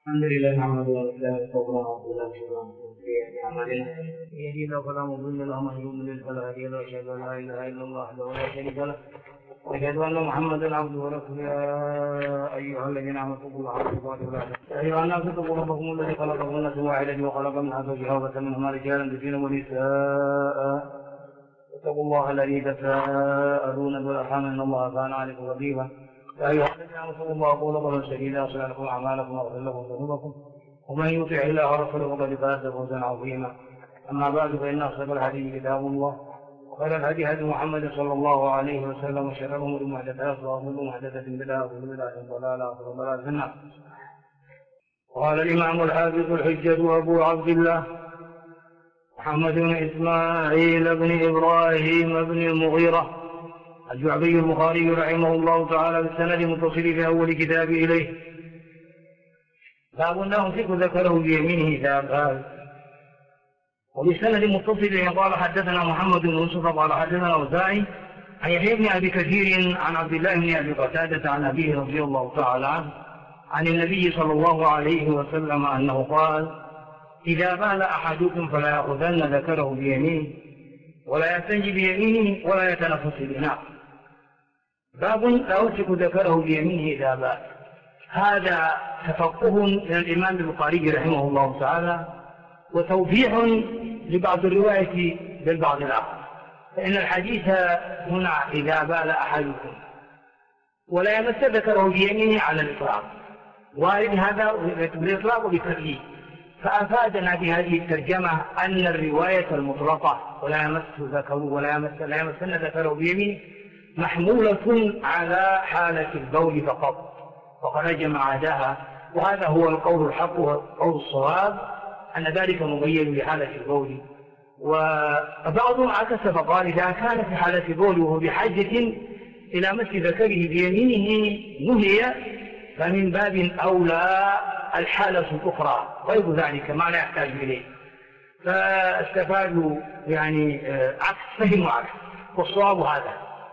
الحمد لله نحمده ونستعينه ونستغفره أعمالنا يهدينا فلا مضل له ومن يضلل فلا هادي له وأشهد أن لا إله إلا الله وحده لا شريك له وأشهد أن محمدا عبده ورسوله يا أيها الذين آمنوا اتقوا الله حق تقاته يا أيها الناس اتقوا ربكم الذي خلقكم من نفس واحدة وخلق منها زوجها وبث منهما رجالا كثيرا ونساء اتقوا الله الذي تساءلون به والأرحام إن الله كان عليكم رقيبا يا أيها الذين آمنوا اتقوا الله وقولوا قولا سديدا يصلح لكم أعمالكم ويغفر لكم ذنوبكم ومن يطع الله ورسوله فقد فاز فوزا عظيما. أما بعد فإن أصدق الحديث كتاب الله وخير الهدي هدي محمد صلى الله عليه وسلم وشر الأمور محدثاتها وكل محدثة بدعة وكل بدعة ضلالة وكل ضلالة في النار. قال الإمام الحافظ الحجة أبو عبد الله محمد بن إسماعيل بن إبراهيم بن المغيرة الجعفي البخاري رحمه الله تعالى بالسند المتصل في أول كتاب إليه باب لا يمسك ذكره بيمينه إذا قال. وبالسند المتصل قال حدثنا محمد بن يوسف قال حدثنا الأوزاعي عن يحيى بن أبي كثير عن عبد الله بن أبي قتادة عن أبيه رضي الله تعالى عنه عن النبي صلى الله عليه وسلم أنه قال: إذا بال أحدكم فلا يأخذن ذكره بيمينه ولا يستنجي بيمينه ولا يتنفس بناء. باب لا يمسك ذكره بيمينه إذا بال. هذا تفقه من الإمام البخاري رحمه الله تعالى وتوضيح لبعض الرواية بالبعض الآخر. فإن الحديث هنا إذا بال أحدكم ولا يمس ذكره بيمينه على الإطلاق، وارد هذا بالإطلاق وبالتقييد. فأفادنا بهذه الترجمة أن الرواية المطلقة ولا يمس ذكره لا يمسن ذكره بيمينه محمولة على حالة البول فقط، وخرج ما عداها، وهذا هو القول الحق والقول الصواب أن ذلك مبين لحالة البول. وبعضهم عكس فقال: إذا كان في حالة البول وهو بحاجة إلى مس ذكره بيمينه نهي، فمن باب أولى الحالة الأخرى غير ذلك ما لا يحتاج إليه. فاستفادوا يعني عكس فهم وعكس، والصواب هذا.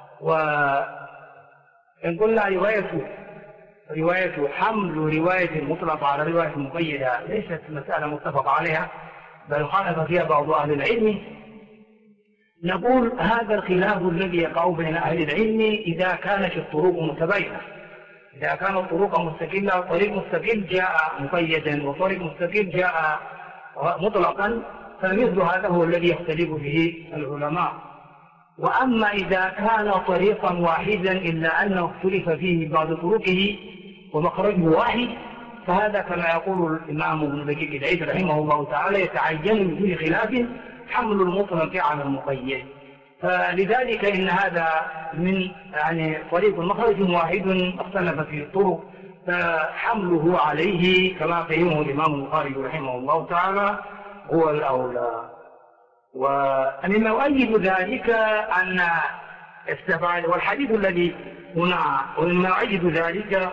وإن قلنا رواية حمل رواية المطلقة على رواية مقيدة ليست مسألة متفق عليها، بل خالف فيها بعض أهل العلم. نقول هذا الخلاف الذي يقع بين أهل العلم إذا كانت الطرق متباينة. إذا كان الطرق مستقلة، طريق مستقل جاء مقيدا وطريق مستقل جاء مطلقا، فمثل هذا هو الذي يختلف به العلماء. وأما إذا كان طريقا واحدا إلا أنه اختلف فيه بعض طرقه ومخرجه واحد، فهذا كما يقول الإمام ابن دقيق العيد رحمه الله تعالى يتعين من دون خلاف حمل المطلق على المقيد. فلذلك إن هذا من يعني طريق مخرج واحد اختلف فيه الطرق، فحمله عليه كما فهمه الإمام البخاري رحمه الله تعالى هو الأولى. ومما يؤيد ذلك أن استفاد، والحديث الذي هنا، ومما يؤيد ذلك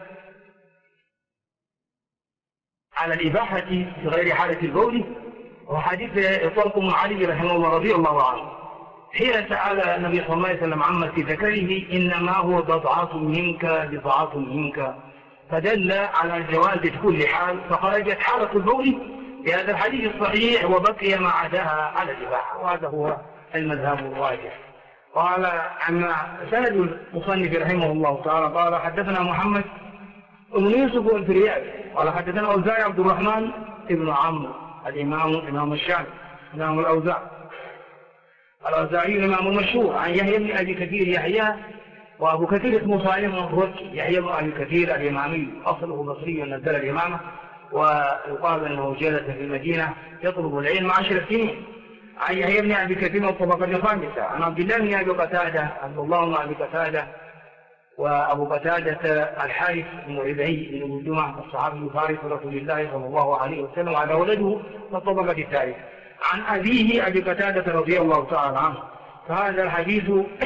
على الإباحة في غير حالة البول هو حديث طلق بن علي رحمه الله رضي الله عنه حين سأل النبي صلى الله عليه وسلم عما في ذكره: إنما هو بضعة منك، فدل على جواز كل حال، فخرجت حالة البول في هذا الحديث الصحيح وبقي ما عداها على الإباحة، وهذا هو المذهب الراجح. قال عن سند المصنف رحمه الله تعالى قال: حدثنا محمد بن يوسف الفريابي قال حدثنا الأوزاعي عبد الرحمن بن عمرو إمام الشام إمام الأوزاعي الإمام المشهور، عن يحيى بن أبي كثير يحيى، وأبو كثير اسمه صالح الركي، يحيى بن أبي كثير الإمامي أصله بصري نزل الإمامة، ويقال أنه جلس في المدينة يطلب العلم 10 سنين. عن يحيى بن أبي كثير الطبقة الخامسة، عن عبد الله بن أبي قتادة عبد الله بن أبي قتادة، وأبو قتادة الحارث بن ربعي بن الجمعة الصحابي فارس رسول الله صلى الله عليه وسلم، على ولده في الطبقة الثالثة. عن أبيه أبي قتادة رضي الله تعالى عنه. فهذا الحديث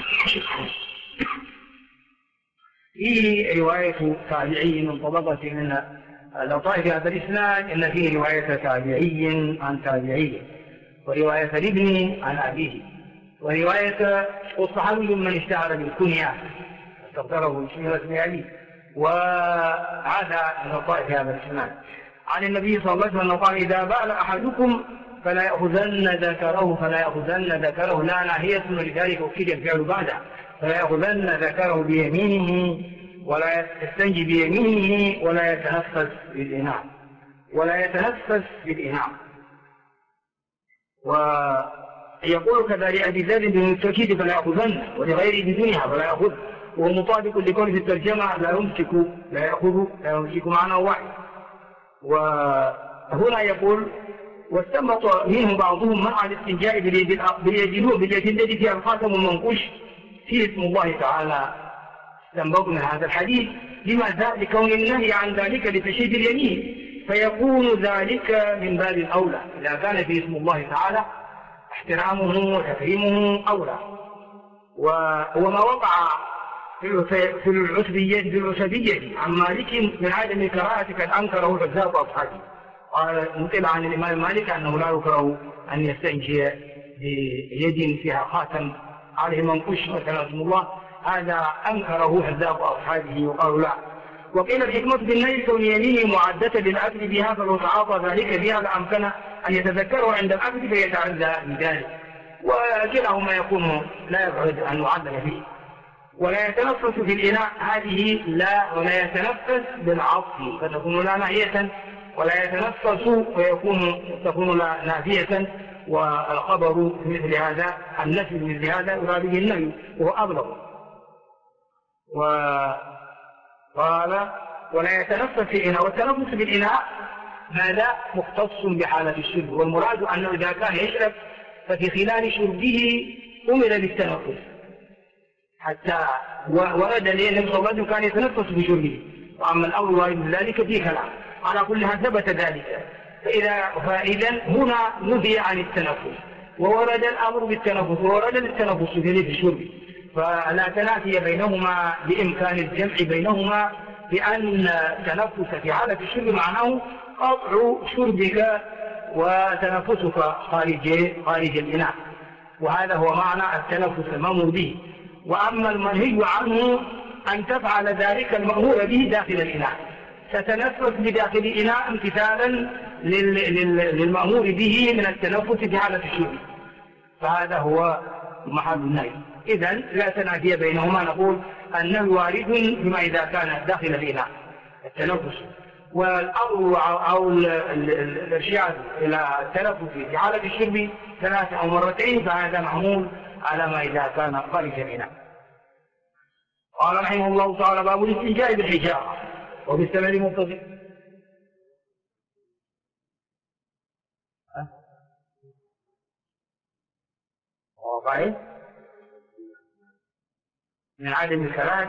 فيه رواية تابعي من طبقة من الأطائف في هذا الإسناد، إن فيه رواية تابعي عن تابعي، ورواية لابن عن أبيه، ورواية الصحابي من اشتهر بالكنية استغفره بسم أبيه، وهذا من الطائف هذا الإسناد. عن النبي صلى الله عليه وسلم قال إذا بال أحدكم فلا يأخذن ذكره لا ناهية، ولذلك أكيد الفعل بعده، فلا يأخذن ذكره بيمينه ولا يستنجي بيمينه ولا يتنفس بالإناء. ويقول كذلك أبي ذر بالتأكيد فلا يأخذن، ولغيره بدونها فلا يأخذ، وهو مطابق لقول في الترجمة لا يمسك معنى واحد. وهنا يقول واستنبط منه بعضهم منع الاستنجاء باليد التي فيها الخاتم المنقوش فيه اسم الله تعالى. استنبط من هذا الحديث لماذا؟ لكون النهي عن ذلك لتشهيد اليمين، فيكون ذلك من باب الأولى إذا كان فيه اسم الله تعالى احترامه وتكريمه أولى. وما وقع في العتبية عن مالك من عدم الكراهة قد أنكره الحذاء وأصحابه. قال نقل عن الإمام مالك أنه لا يكره أن يستنجي بيد فيها خاتم عليه منقوش مثلا اسم الله، هذا أنكره الحذاء وأصحابه وقالوا لا. وقيل الحكمة بالنهي كون يمينه معدة للأكل بها، فلو تعاطى ذلك بها لأمكن أن يتذكره عند الأكل فيتعدى بذلك، وكلاهما يكون لا يبعد عن معدل فيه. ولا يتنفس في الإناء هذه لا، ولا يتنفس بالعطف فتكون لا ناهية، ولا يتنفس تكون لا نافية. والخبر في مثل هذا النفي مثل هذا يراد به النهي وهو أبلغ. وقال ولا يتنفس في الإناء، والتنفس بالإناء هذا مختص بحالة الشرب، والمراد أنه إذا كان يشرب ففي خلال شربه أمر بالتنفس، حتى ورد لي النبي صلى الله عليه وسلم كان يتنفس بشربه، وأما الأمر وارد ذلك فيه كلام. على كل حال ثبت ذلك، فإذا هنا نهي عن التنفس وورد الأمر بالتنفس وورد التنفس في الشرب، فلا تنافي بينهما بإمكان الجمع بينهما، لأن التنفس في حالة الشرب معناه قطع شربك وتنفسك خارج الإناء، وهذا هو معنى التنفس المأمور به. وأما المنهي عنه أن تفعل ذلك المأمور به داخل الإناء، تتنفس بداخل الإناء امتثالا للمأمور به من التنفس في حالة الشرب، فهذا هو محل النهي. إذن لا تنافي بينهما، نقول النهي وارد بما إذا كان داخل الإناء التنفس، والأمر أو الإرشاد إلى التنفس في حالة الشرب 3 أو مرتين، فهذا معمول على ما إذا كان خارج الإناء. قال رحمه الله تعالى باب الاستنجاء بالحجارة وبالسند متصل. واضح من عدم الكراهة.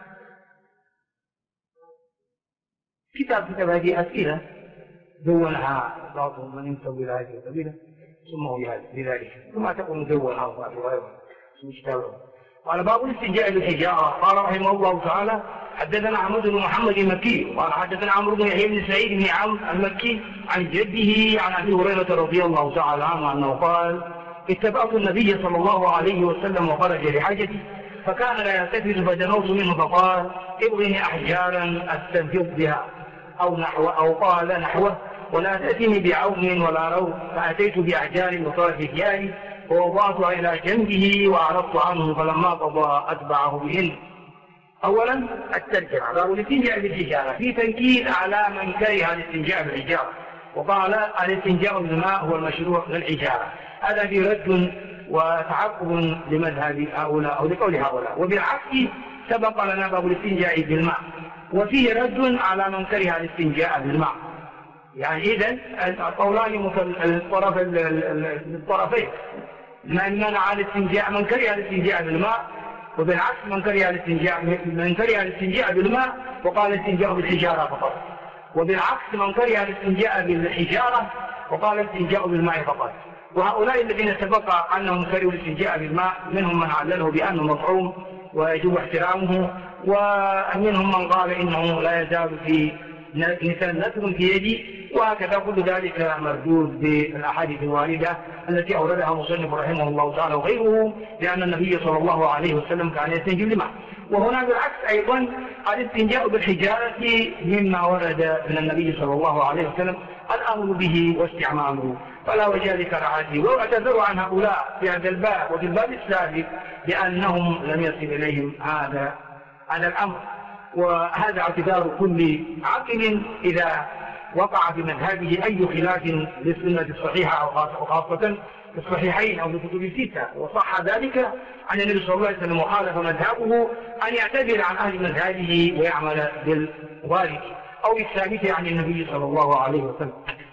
كتاب هذه أسئلة دونها بعضهم من ينسب إلى هذه القبيلة سموه بذلك، ثم تكون دونها وغيرها قال باب الاستنجاء بالحجارة. قال رحمه الله تعالى حدثنا أحمد بن محمد المكي قال حدثنا عمرو بن يحيى بن سعيد بن عمرو المكي عن جده عن أبي هريرة رضي الله تعالى عنه أنه قال اتبعت النبي صلى الله عليه وسلم وخرج لحاجتي فكان لا يلتفت فدنوت منه فقال ابغني أحجارا أستنفض بها أو قال نحوه ولا تأتني بعون ولا روث، فأتيت بأحجار بطرف ثيابي فوضعتها إلى جنبه وأعرضت عنه فلما قضى أتبعه بهن. أولا الترجمة باب الاستنجاء بالحجارة في تنكيل على من كره الاستنجاء بالحجارة، وقال الاستنجاء بالماء هو المشروع للحجارة. هذا في رد وتعقب لمذهب هؤلاء أو لقول هؤلاء، وبالعكس سبق لنا باب الاستنجاء بالماء وفيه رد على من كره الاستنجاء بالماء. يعني إذن القولان للطرفين، من منع الاستنجاء من كره الاستنجاء بالماء، وبالعكس من كره الاستنجاء بالماء وقال الاستنجاء بالحجارة فقط، وبالعكس من كره الاستنجاء بالحجارة وقال الاستنجاء بالماء فقط. وهؤلاء الذين سبق أنهم كرهوا الاستنجاء بالماء منهم من علله بأنه مطعوم ويجب احترامه، ومنهم من قال إنه لا يزال في لسان نتر في يدي، وهكذا كل ذلك مردود بالأحاديث الواردة التي أوردها مصنف رحمه الله تعالى وغيره، لأن النبي صلى الله عليه وسلم كان يستنجي بالماء. وهنا بالعكس أيضا الاستنجاء بالحجارة مما ورد من النبي صلى الله عليه وسلم الأمر به واستعماله، فلا وجه لكراهته. واعتذروا عن هؤلاء في هذا الباب وفي الباب السابق بأنهم لم يصل إليهم هذا الأمر، وهذا اعتذار كل عاقل إذا وقع في مذهبه أي خلاف للسنة الصحيحة، وخاصة في الصحيحين أو في الكتب الستة، وصح ذلك عن النبي صلى الله عليه وسلم وخالف مذهبه أن يعتذر عن أهل مذهبه ويعمل بالوارد أو الثابت عن النبي صلى الله عليه وسلم.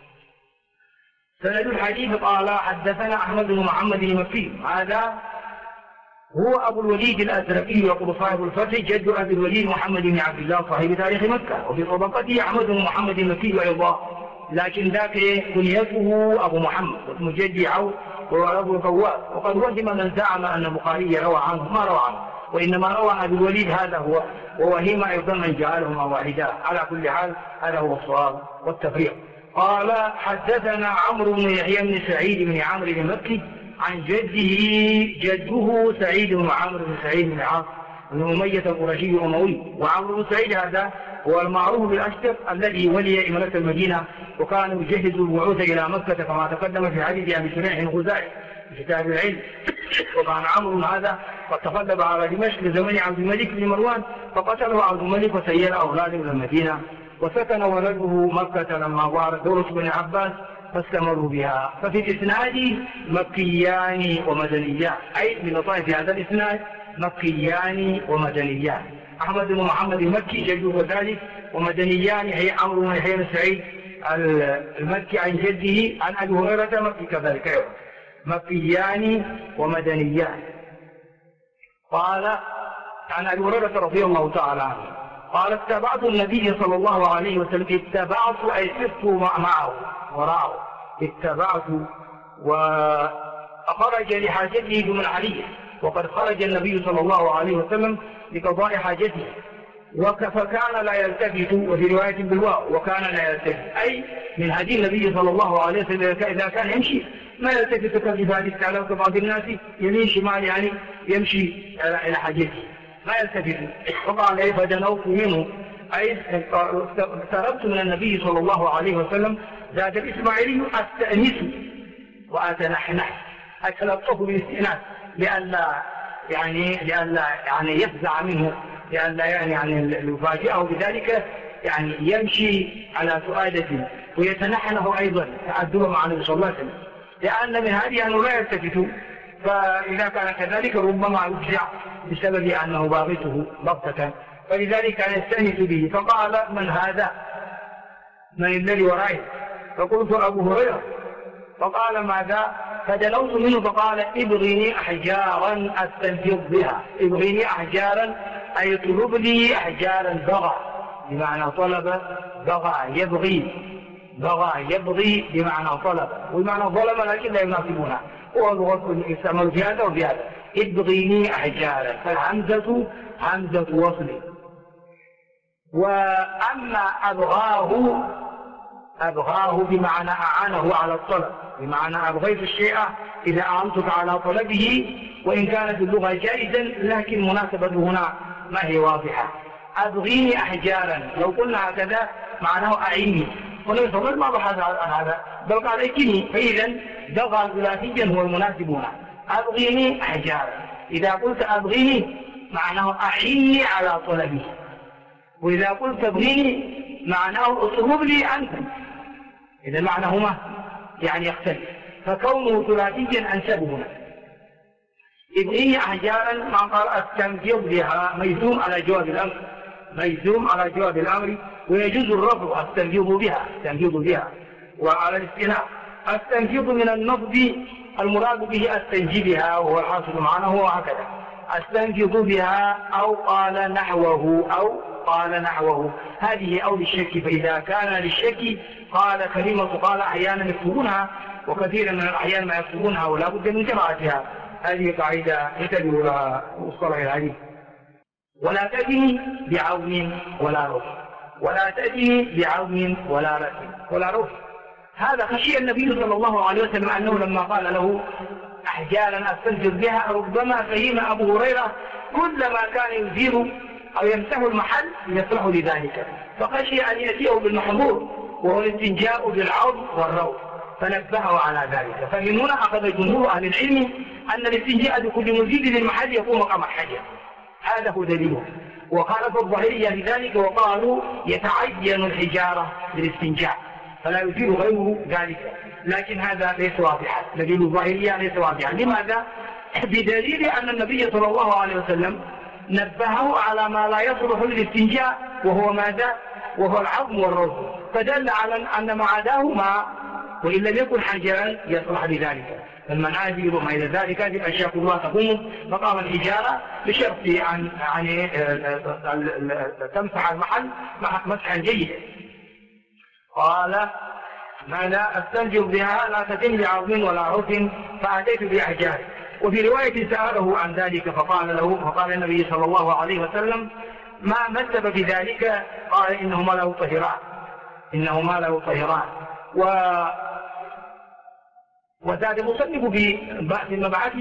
سند الحديث قال حدثنا أحمد بن محمد المكي، هذا هو أبو الوليد الأزرقي يقول صاحب الفتح جد أبي الوليد محمد بن عبد الله صاحب تاريخ مكة، وفي طبقته أحمد بن محمد المكي أيضا، لكن ذاك كنيته أبو محمد واسم جدي عوف وهو أبو القواد، وقد وهم من زعم أن البخاري روى عنه، ما روى عنه، وإنما روى أبي الوليد هذا هو، ووهم أيضا من جعلهما واحدا. على كل حال هذا هو الصواب والتفريق. قال حدثنا عمرو بن يحيى بن سعيد بن عمرو المكي عن جده سعيد بن عمرو بن سعيد بن عاص بن أمية القرشي الأموي. وعمرو بن سعيد هذا هو المعروف بالأشتر الذي ولي إمارة المدينة وكان يجهز الوعود إلى مكة كما تقدم في حديث أبي شريح الغزائي في كتاب العلم. وكان عمرو هذا قد تقلب على دمشق لزمن عبد الملك بن مروان فقتله عبد الملك وسير أولاده إلى المدينة، وسكن ولده مكة لما ظهرت دولة بن عباس فاستمروا بها. ففي الإسناد مكيان ومدنيان، أي من لطائف هذا الإسناد مكيان ومدنيان. أحمد بن محمد المكي جده ذلك، ومدنيان هي عمرو بن يحيى بن سعيد المكي عن جده عن أبي هريرة مكي كذلك، مكيان ومدنيان. قال عن أبي هريرة رضي الله تعالى عنه قال اتبعت النبي صلى الله عليه وسلم، اتبعت أي سرت معه وراءه، اتبعت وخرج لحاجته دون عليه، وقد خرج النبي صلى الله عليه وسلم لقضاء حاجته فكان لا يلتفت، وفي رواية بالواو وكان لا يلتفت، أي من هدي النبي صلى الله عليه وسلم إذا كان يمشي ما يلتفت كالجبال التعلم كبعض الناس يمين شمال، يعني يمشي إلى حاجته ما يلتفت. وقال أي فدنوت منه، أي اقتربت من النبي صلى الله عليه وسلم. ذات الإسماعيلي أستأنس وأتنحنح، أتلطف بالاستئناس لئلا يعني يفزع منه، لئلا يعني يفاجئه بذلك، يعني يمشي على سؤادته ويتنحنه أيضا تعدوا مع النبي صلى الله عليه وسلم، لأن من هذه أنه لا يلتفت، فإذا كان كذلك ربما يفزع بسبب أنه باغته بغتة، فلذلك كان يستأنس به. فقال من هذا؟ من الذي ورائه؟ فقلت أبو هريرة. فقال ماذا؟ فدنوت منه فقال ابغني أحجارا أستنفض بها. ابغني أحجارا أي طلب لي أحجارا، بغى بمعنى طلب، بغى يبغي بمعنى طلب، وبمعنى ظلم لكن لا يناسبونها، هو لغة يستعمل في هذا وفي هذا. ابغني أحجارا، فالهمزة همزة وصل. وأما أبغاه بمعنى أعانه على الطلب، بمعنى أبغيت الشيء إذا أعنتك على طلبه، وإن كانت اللغة جائزا لكن مناسبته هنا ما هي واضحة. أبغيني أحجارا لو قلنا هكذا معناه أعيني، وليس ما بحث عن هذا بل قال أيكني، فإذا بغى ثلاثيا هو المناسب هنا. أبغيني أحجارا، إذا قلت أبغيني معناه أعيني على طلبه، وإذا قلت ابغيني معناه اطلب لي أنت، إذا معناهما يعني يختلف، فكونه ثلاثيا أنسبه هنا. ابغيني أحجارا ما قال أستنفض بها، ميزوم على جواب الأمر، ويجوز الرفض أستنفض بها وعلى الاستئناف. أستنفض من النفض المراد به أستنجبها، وهو الحاصل معناه وهكذا. أستنفض بها أو قال نحوه، هذه أو للشك، فإذا كان للشك قال كلمة قال أحيانا يكتبونها، وكثيرا من الأحيان ما يكتبونها ولا بد من قراءتها. هذه قاعدة يتبع لها مصطلح الحديث. ولا تأتني بعون ولا رأس، هذا خشي النبي صلى الله عليه وسلم أنه لما قال له أحجارا أستنفض بها ربما فهم أبو هريرة كلما كان يزيل أو يمسح المحل يصلح لذلك، فخشي أن يأتيه بالمحظور وهو الاستنجاء بالعظم والروث فنبهه على ذلك. فمن هنا أخذ جمهور أهل العلم أن الاستنجاء بكل مزيد للمحل يكون مقام الحجر، هذا هو دليله. وخالف الظاهرية لذلك وقالوا يتعين الحجارة بالاستنجاء فلا يزيل غيره ذلك، لكن هذا ليس واضحا، دليل الظاهرية ليس واضحا. لماذا؟ بدليل أن النبي صلى الله عليه وسلم نبهه على ما لا يصلح للاستنجاء وهو ماذا؟ وهو العظم والروث، فدل على أن ما عداهما وإن لم يكن حجرا يصلح لذلك. المنازل وما إلى ذلك هذه الأشياء كلها تقوم مقام الحجارة بشرط أن تمسح المحل مسحا جيدا. قال ما لا أستنجر بها لا تتم بعظم ولا عرف فأتيت بأحجار. وفي رواية سأله عن ذلك فقال النبي صلى الله عليه وسلم ما السبب في ذلك؟ قال إنهما له طهران. وزاد المصنف في المبعث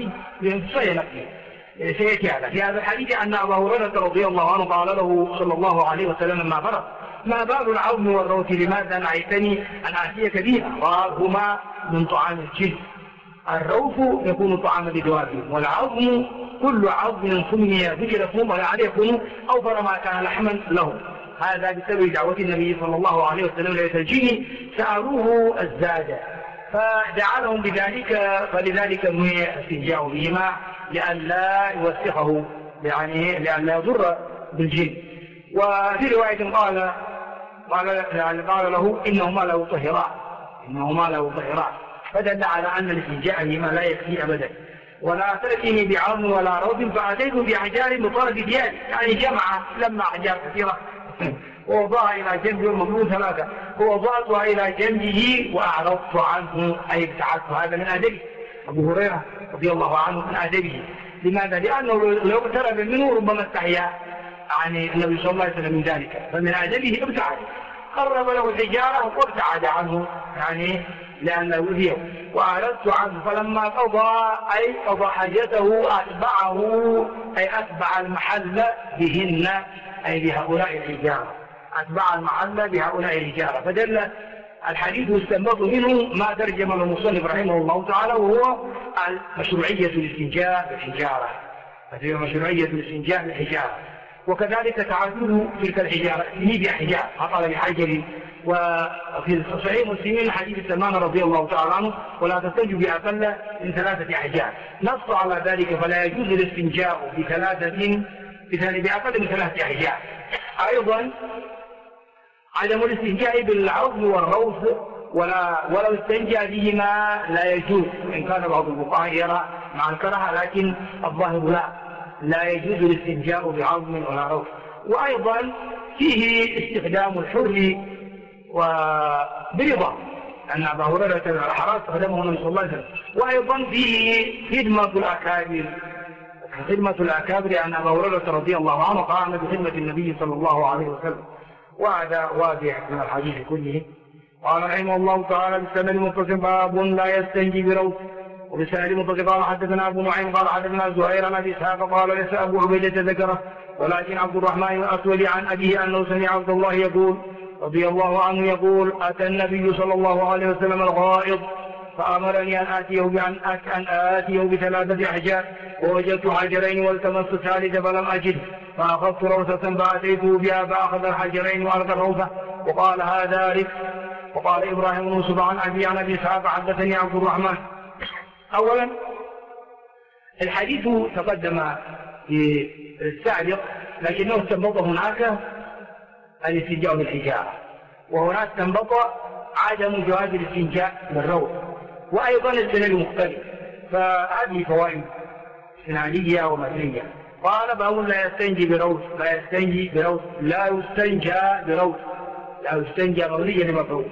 سيأتي هذا في هذا الحديث أن أبا هريرة رضي الله عنه قال له صلى الله عليه وسلم ما فرض ما بال العظم والروث لماذا نهيتني أن آتيك بها؟ قال هما من طعام الجن، الروث يكون طعاما لدواب، والعظم كل عظم سمي ذكر اسمه ولعله يكون أوفر ما كان لحما له. هذا بسبب دعوة النبي صلى الله عليه وسلم ليس الجن سألوه الزاد فجعلهم بذلك، فلذلك نهي الاستنجاء بهما لئلا يوسخه، يعني لئلا يضر بالجن. وفي رواية قال له إنهما له طهران، فدل على أن الاستنجاء بهما لا يكفي أبدا. ولا تأتيني بعظم ولا روث فأتيت بأحجار بطرف دياري، يعني جمع لما أحجار كثيرة ووضعها إلى جنبه المضمون ثلاثة، ووضعتها إلى جنبه وأعرضت عنه أي ابتعدت. هذا من أدبه أبو هريرة رضي الله عنه، من أدبه. لماذا؟ لأنه لو اقترب منه ربما استحيا عن النبي صلى الله عليه وسلم من ذلك، فمن أدبه ابتعد، قرب له الحجارة وابتعد عنه، يعني لأنه يؤذيه. وأعرضت عنه فلما قضى حاجته أتبع المحل بهن أي بهؤلاء الحجارة، أتبع المحل بهؤلاء الحجارة. فدل الحديث يستنبط منه ما ترجم المصنف رحمه الله تعالى، وهو مشروعية الاستنجاء بالحجارة، مشروعية الاستنجاء بالحجارة. وكذلك تعدد تلك الحجارة هي بأحجار حصل بحجر. وفي صحيح مسلم حديث سلمان رضي الله تعالى عنه ولا تستنجوا بأقل من 3 أحجار، نص على ذلك، فلا يجوز الاستنجاء بأقل من 3 أحجار. أيضا عدم الاستنجاء بالعظم والروث ولو استنجى بهما لا يجوز، وإن كان بعض الفقهاء يرى مع الكراهة، لكن الظاهر لا يجوز الاستنجاء بعظم ولا روث. وأيضا فيه استخدام الحر وبرضا، أن أبا هريرة الأحرار استخدمه النبي صلى الله عليه وسلم. وأيضا فيه خدمة الأكابر، أن أبا هريرة رضي الله عنه قام بخدمة النبي صلى الله عليه وسلم، وهذا واضح من الحديث كله. قال رحمه الله تعالى بالسند المتصل باب لا يستنجي بروث. وبالسند المتصل قال حدثنا أبو نعيم قال حدثنا زهير عن أبي إسحاق قال ليس أبو عبيدة ذكره ولكن عبد الرحمن الأسود عن أبيه أنه سمع عبد الله يقول رضي الله عنه يقول أتى النبي صلى الله عليه وسلم الغائط فأمرني أن آتيه ب3 أحجار ووجدت حجرين والتمست الثالث فلم أجد فأخذت روثة فأتيته بها فأخذ الحجرين وألقى الروثة وقال هذا رفق. وقال إبراهيم بن يوسف عن أبي إسحاق حدثني عبد الرحمن. أولا الحديث تقدم في السابق، لكنه استنبط هناك الاستنجاء بالحجارة، وهناك استنبط عدم جواز الاستنجاء بالروث، وأيضا السند مختلف. فهذه فوائد سنانية ومثلية. قال باب لا يستنجي بروث، لا يستنجى مغليا لمفروض.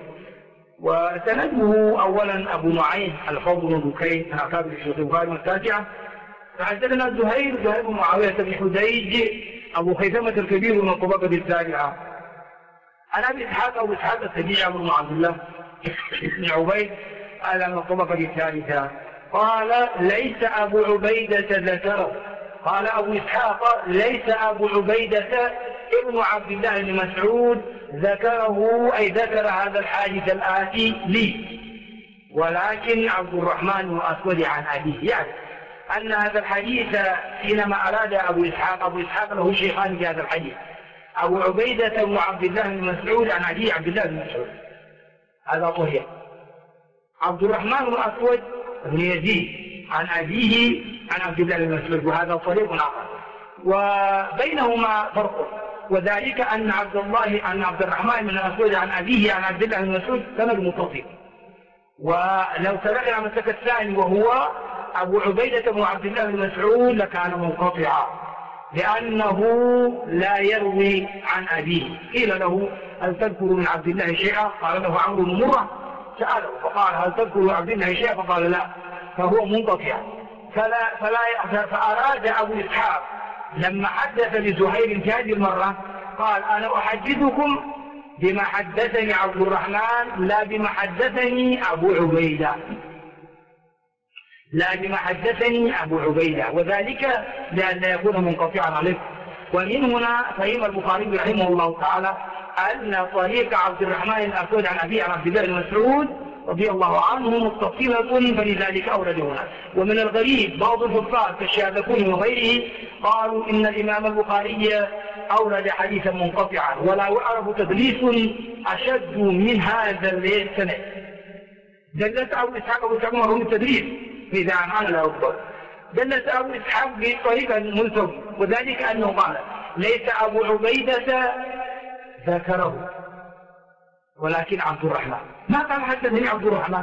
وسنده أولا أبو نعيم الفضل بن بكين من أكابر الشيخ البخاري والتاسعة. فحدثنا زهير بن معاوية بن حديج أبو خيثمة الكبير من الطبقة السابعة عن أبي إسحاق السبيع بن عبد الله بن عبيد هذا من الطبقة الثالثة. قال ليس أبو عبيدة ذكره، قال أبو إسحاق ليس أبو عبيدة ابن عبد الله بن مسعود ذكره، أي ذكر هذا الحادث الآتي لي، ولكن عبد الرحمن بن الأسود عن أبيه. يعني أن هذا الحديث حينما أراد أبو إسحاق له شيخان في هذا الحديث، أبو عبيدة بن عبد الله بن مسعود عن أبيه عبد الله بن مسعود، هذا طهير. عبد الرحمن بن الأسود بن يزيد عن أبيه عن عبد الله بن مسعود، وهذا طريق آخر، وبينهما فرق، وذلك أن عبد الرحمن بن الأسود عن أبيه عن عبد الله بن مسعود سند متصل. ولو سلكنا مسلك الثاني وهو أبو عبيدة بن عبد الله بن مسعود لكان منقطعا، لأنه لا يروي عن أبيه. قيل له هل تذكر من عبد الله شيئا؟ قال له عمرو بن مرة، سأله فقال هل تذكر من عبد الله شيئا؟ فقال لا، فهو منقطع. فأراد أبو إسحاق لما حدث لزهير في هذه المرة قال أنا أحدثكم بما حدثني عبد الرحمن لا بما حدثني أبو عبيدة، لا بما حدثني أبو عبيدة، وذلك لأن يكون منقطعا عليه. ومن هنا فهم البخاري رحمه الله تعالى أن طريق عبد الرحمن الأسود عن أبي عن عبد الله بن مسعود رضي الله عنه متصلة، فلذلك أورد هنا. ومن الغريب بعض الحفاظ كالشاذكون وغيره قالوا إن الإمام البخاري أورد حديثا منقطعا، ولا يعرف تدليس أشد من هذا السند. دلت أبو إسحاق مرهم التدليس إذا عن لا أكبر، دلت أبو إسحاق بطريقة منسوب، وذلك أنه قال ليس أبو عبيدة ذكره ولكن عبد الرحمن، ما قال حدثني عبد الرحمن،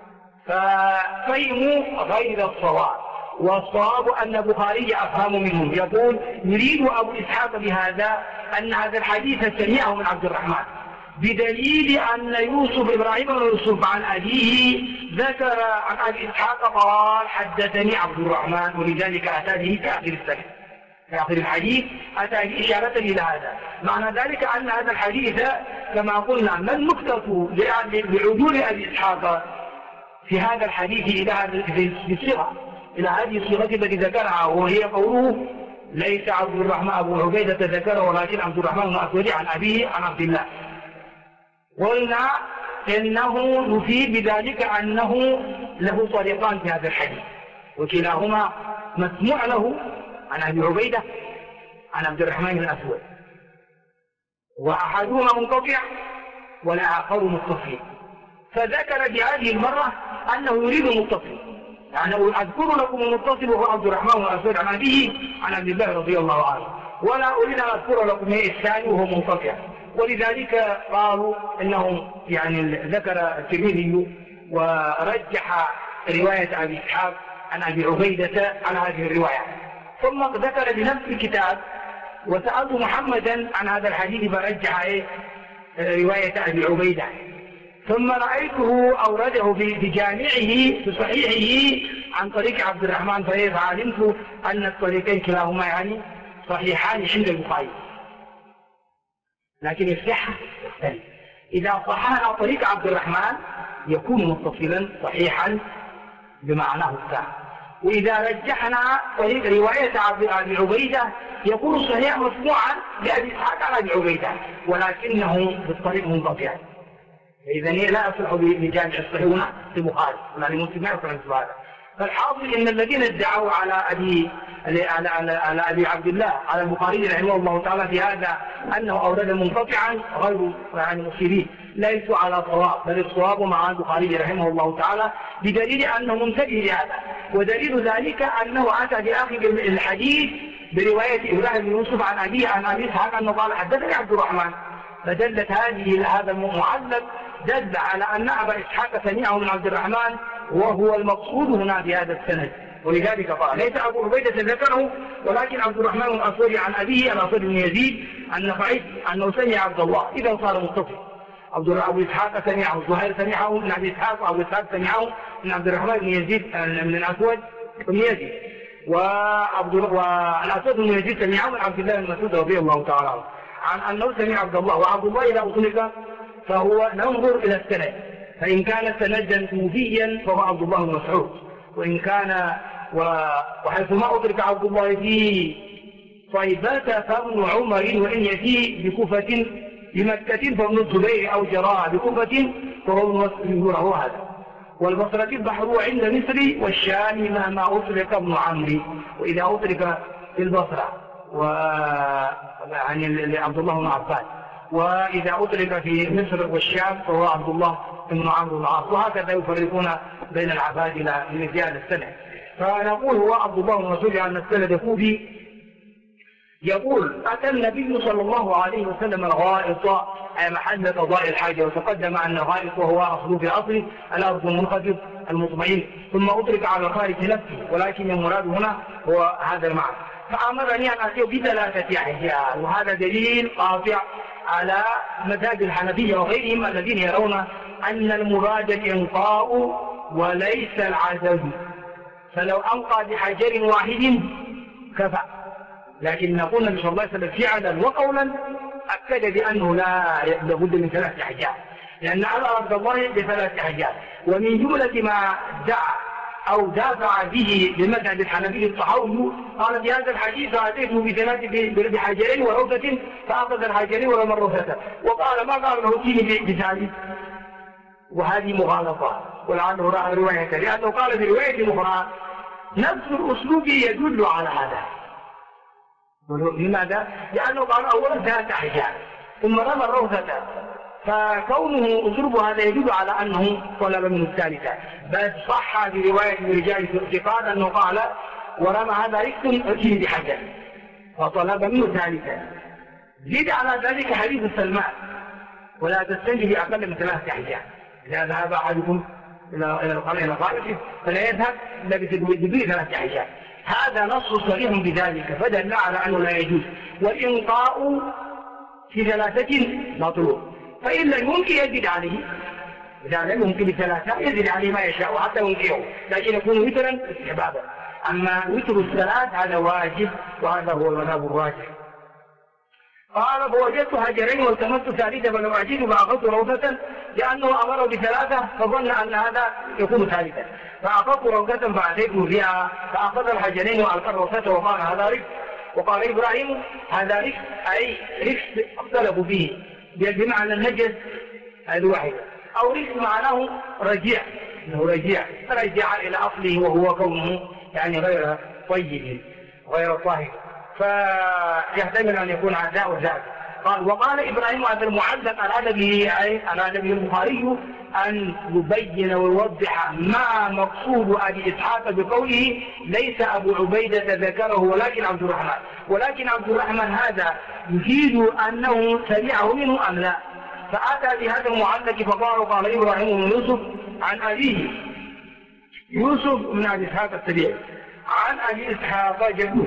ففهموا غير الصواب. والصواب أن البخاري أفهم منهم، يقول يريد أبو إسحاق بهذا أن هذا الحديث سمعه من عبد الرحمن، بدليل أن إبراهيم بن يوسف عن أبيه ذكر عن أبي إسحاق قال حدثني عبد الرحمن، ولذلك أتى به في آخر السنة، في آخر الحديث أتى به إشارة إلى هذا. معنى ذلك أن هذا الحديث كما قلنا ما النقطة لعدول أبي إسحاق في هذا الحديث إلى هذه الصيغة، إلى هذه الصيغة التي ذكرها، وهي قوله ليس عبد الرحمن أبو عبيدة ذكره ولكن عبد الرحمن بن الأسود عن أبيه عن عبد الله. قلنا إنه نفيد بذلك أنه له طريقان في هذا الحديث، وكلاهما مسموع له عن أبي عبيدة عن عبد الرحمن بن الأسود، وأحدهما منقطع والآخر متصل. فذكر بهذه المرة أنه يريد المتصل، يعني أذكر لكم المتصل وهو عبد الرحمن بن الأسود عن أبيه عن عبد الله رضي الله عنه، ولا أريد أن أذكر لكم الثاني وهو منقطع. ولذلك قالوا إنه يعني ذكر الترمذي ورجح رواية أبي إسحاق عن أبي عبيدة على هذه الرواية، ثم ذكر بنفس الكتاب وسألت محمدا عن هذا الحديث فرجح رواية أبي عبيدة، ثم رأيته أورده بجامعه في صحيحه عن طريق عبد الرحمن، فعلمت أن الطريقين كلاهما يعني صحيحان عند البخاري، لكن الصحة تختلف. إذا صححنا طريق عبد الرحمن يكون متصلا صحيحا بمعناه الثاني، وإذا رجحنا طريق رواية أبي عبيدة يكون صحيح مسموعا لأبي إسحاق على أبي عبيدة، ولكنه بالطريق منقطع. إذا لا أصلح بجامع الصحيح في البخاري ولا لمسلم، ما يصلح هذا. فالحاصل إن الذين ادعوا على أبي عبد الله على البخاري رحمه الله تعالى في هذا أنه أورد منقطعا غير يعني مصيبين، ليسوا على صواب، بل الصواب مع البخاري رحمه الله تعالى، بدليل أنه منتبه لهذا. ودليل ذلك أنه أتى بآخر الحديث برواية إبراهيم بن يوسف عن أبيه عن أبي إسحاق أنه قال حدثني عبد الرحمن، فدلت هذا المعلق دل على أن أبا إسحاق سمعه من عبد الرحمن، وهو المقصود هنا بهذا السند. ولذلك قال ليس أبو عبيدة ذكره ولكن عبد الرحمن بن الأسود عن أبيه الأسود بن يزيد النخعي أنه سمع عبد الله، إذا صار متصل. أبو إسحاق سمعه، زهير سمعه من أبي إسحاق، وأبو إسحاق سمعه من عبد الرحمن بن يزيد من الأسود بن يزيد، والأسود بن يزيد سمعه من عبد الله بن مسعود رضي الله تعالى عنه عن أنه سمع عبد الله. وعبد الله إذا أطلق فهو ننظر إلى السند، فإن كان سندا كوفيا فهو عبد الله بن مسعود، وإن كان وحيثما أدرك عبد الله في طيبة فابن عمر وإن يأتي بكوفة بمكة فابن الزبير أو جراء بكوفة فهو يقول هذا. والبصرة البحر عند مصر والشام مهما أطلق ابن عمرو، وإذا أطلق في البصرة يعني لعبد الله بن عباس، وإذا أطلق في مصر والشام فهو عبد الله بن عمرو العاص، وهكذا يفرقون بين العبادلة من زيادة السنة. فنقول هو عبد الله بن مسعود عن السند كوفي يقول أتى النبي صلى الله عليه وسلم الغائط أي محل قضاء الحاجة، وتقدم أن الغائط وهو أصله في أصل الأرض المنخفض المطمئن، ثم أطلق على خارج نفسه، ولكن المراد هنا هو هذا المعنى. فأمرني أن أتيه بثلاثة أحجار، وهذا دليل قاطع على مذهب الحنفية وغيرهم الذين يرون أن المراد الإنقاء وليس العدد، فلو أنقى بحجر واحد كفى. لكن نقول النبي صلى الله عليه وسلم فعلا وقولا أكد بأنه لا بد من 3 أحجار، لأن على عبد الله ب3 أحجار. ومن جملة ما دعا أو دافع به بمذهب الحنفي الطحاوي قال في هذا الحديث أتيته بحجرين وروثة فأخذ الحجرين ورمى الروثة، وقال ما قال له ائتيني بثالث، وهذه مغالطة ولعله رأى رواية، لأنه قال في رواية أخرى نفس الأسلوب يدل على هذا. لماذا؟ لأنه قال أولا 3 أحجار ثم رمى الروثة، فكونه أسلوب هذا يدل على أنه طلب من الثالثة. بس صح في رواية من رجال الاعتقاد أنه قال ورمى هذا ركس أتيه بحجر فطلب منه ثالثة. زيد على ذلك حديث سلمان ولا تستنجي بأقل من 3 أحجار، إذا ذهب أحدكم إلى الغائط فلا يذهب إلا بدون 3 أحجار. هذا نص صريح بذلك فدل على أنه لا يجوز، والإنقاء في 3 مطلوب، فإن لم يمكن يزيد عليه، إذا لم يمكن ب3 يزيد عليه ما يشاء حتى ينقيه، لكن يكون وترا استحبابا. أما وتر ال3 هذا واجب، وهذا هو المذهب الراجح. قال فوجدت حجرين والتمست ثالثة فلم أجده فأخذت روثة، لأنه أمره ب3 فظن أن هذا يكون ثالثا، فأخذت روثة فأتيته بها فأخذ الحجرين وألقى الروثة وقال هذا ركس. وقال إبراهيم هذا ركس أي ركس اختلفوا فيه بمعنى النجس هذا واحد، أو ركس معناه رجيع، إنه رجع إلى أصله وهو كونه يعني غير طيب غير طاهر، فيحتمل أن يكون عداء ذات. قال وقال إبراهيم هذا المعلق أراد به البخاري أن يبين ويوضح ما مقصود أبي إسحاق بقوله ليس أبو عبيدة ذكره ولكن عبد الرحمن، ولكن عبد الرحمن هذا يفيد أنه سمعه منه أم لا، فأتى بهذا المعلق فقال إبراهيم بن يوسف عن أبيه يوسف من أبي إسحاق السبيعي عن أبي إسحاق جده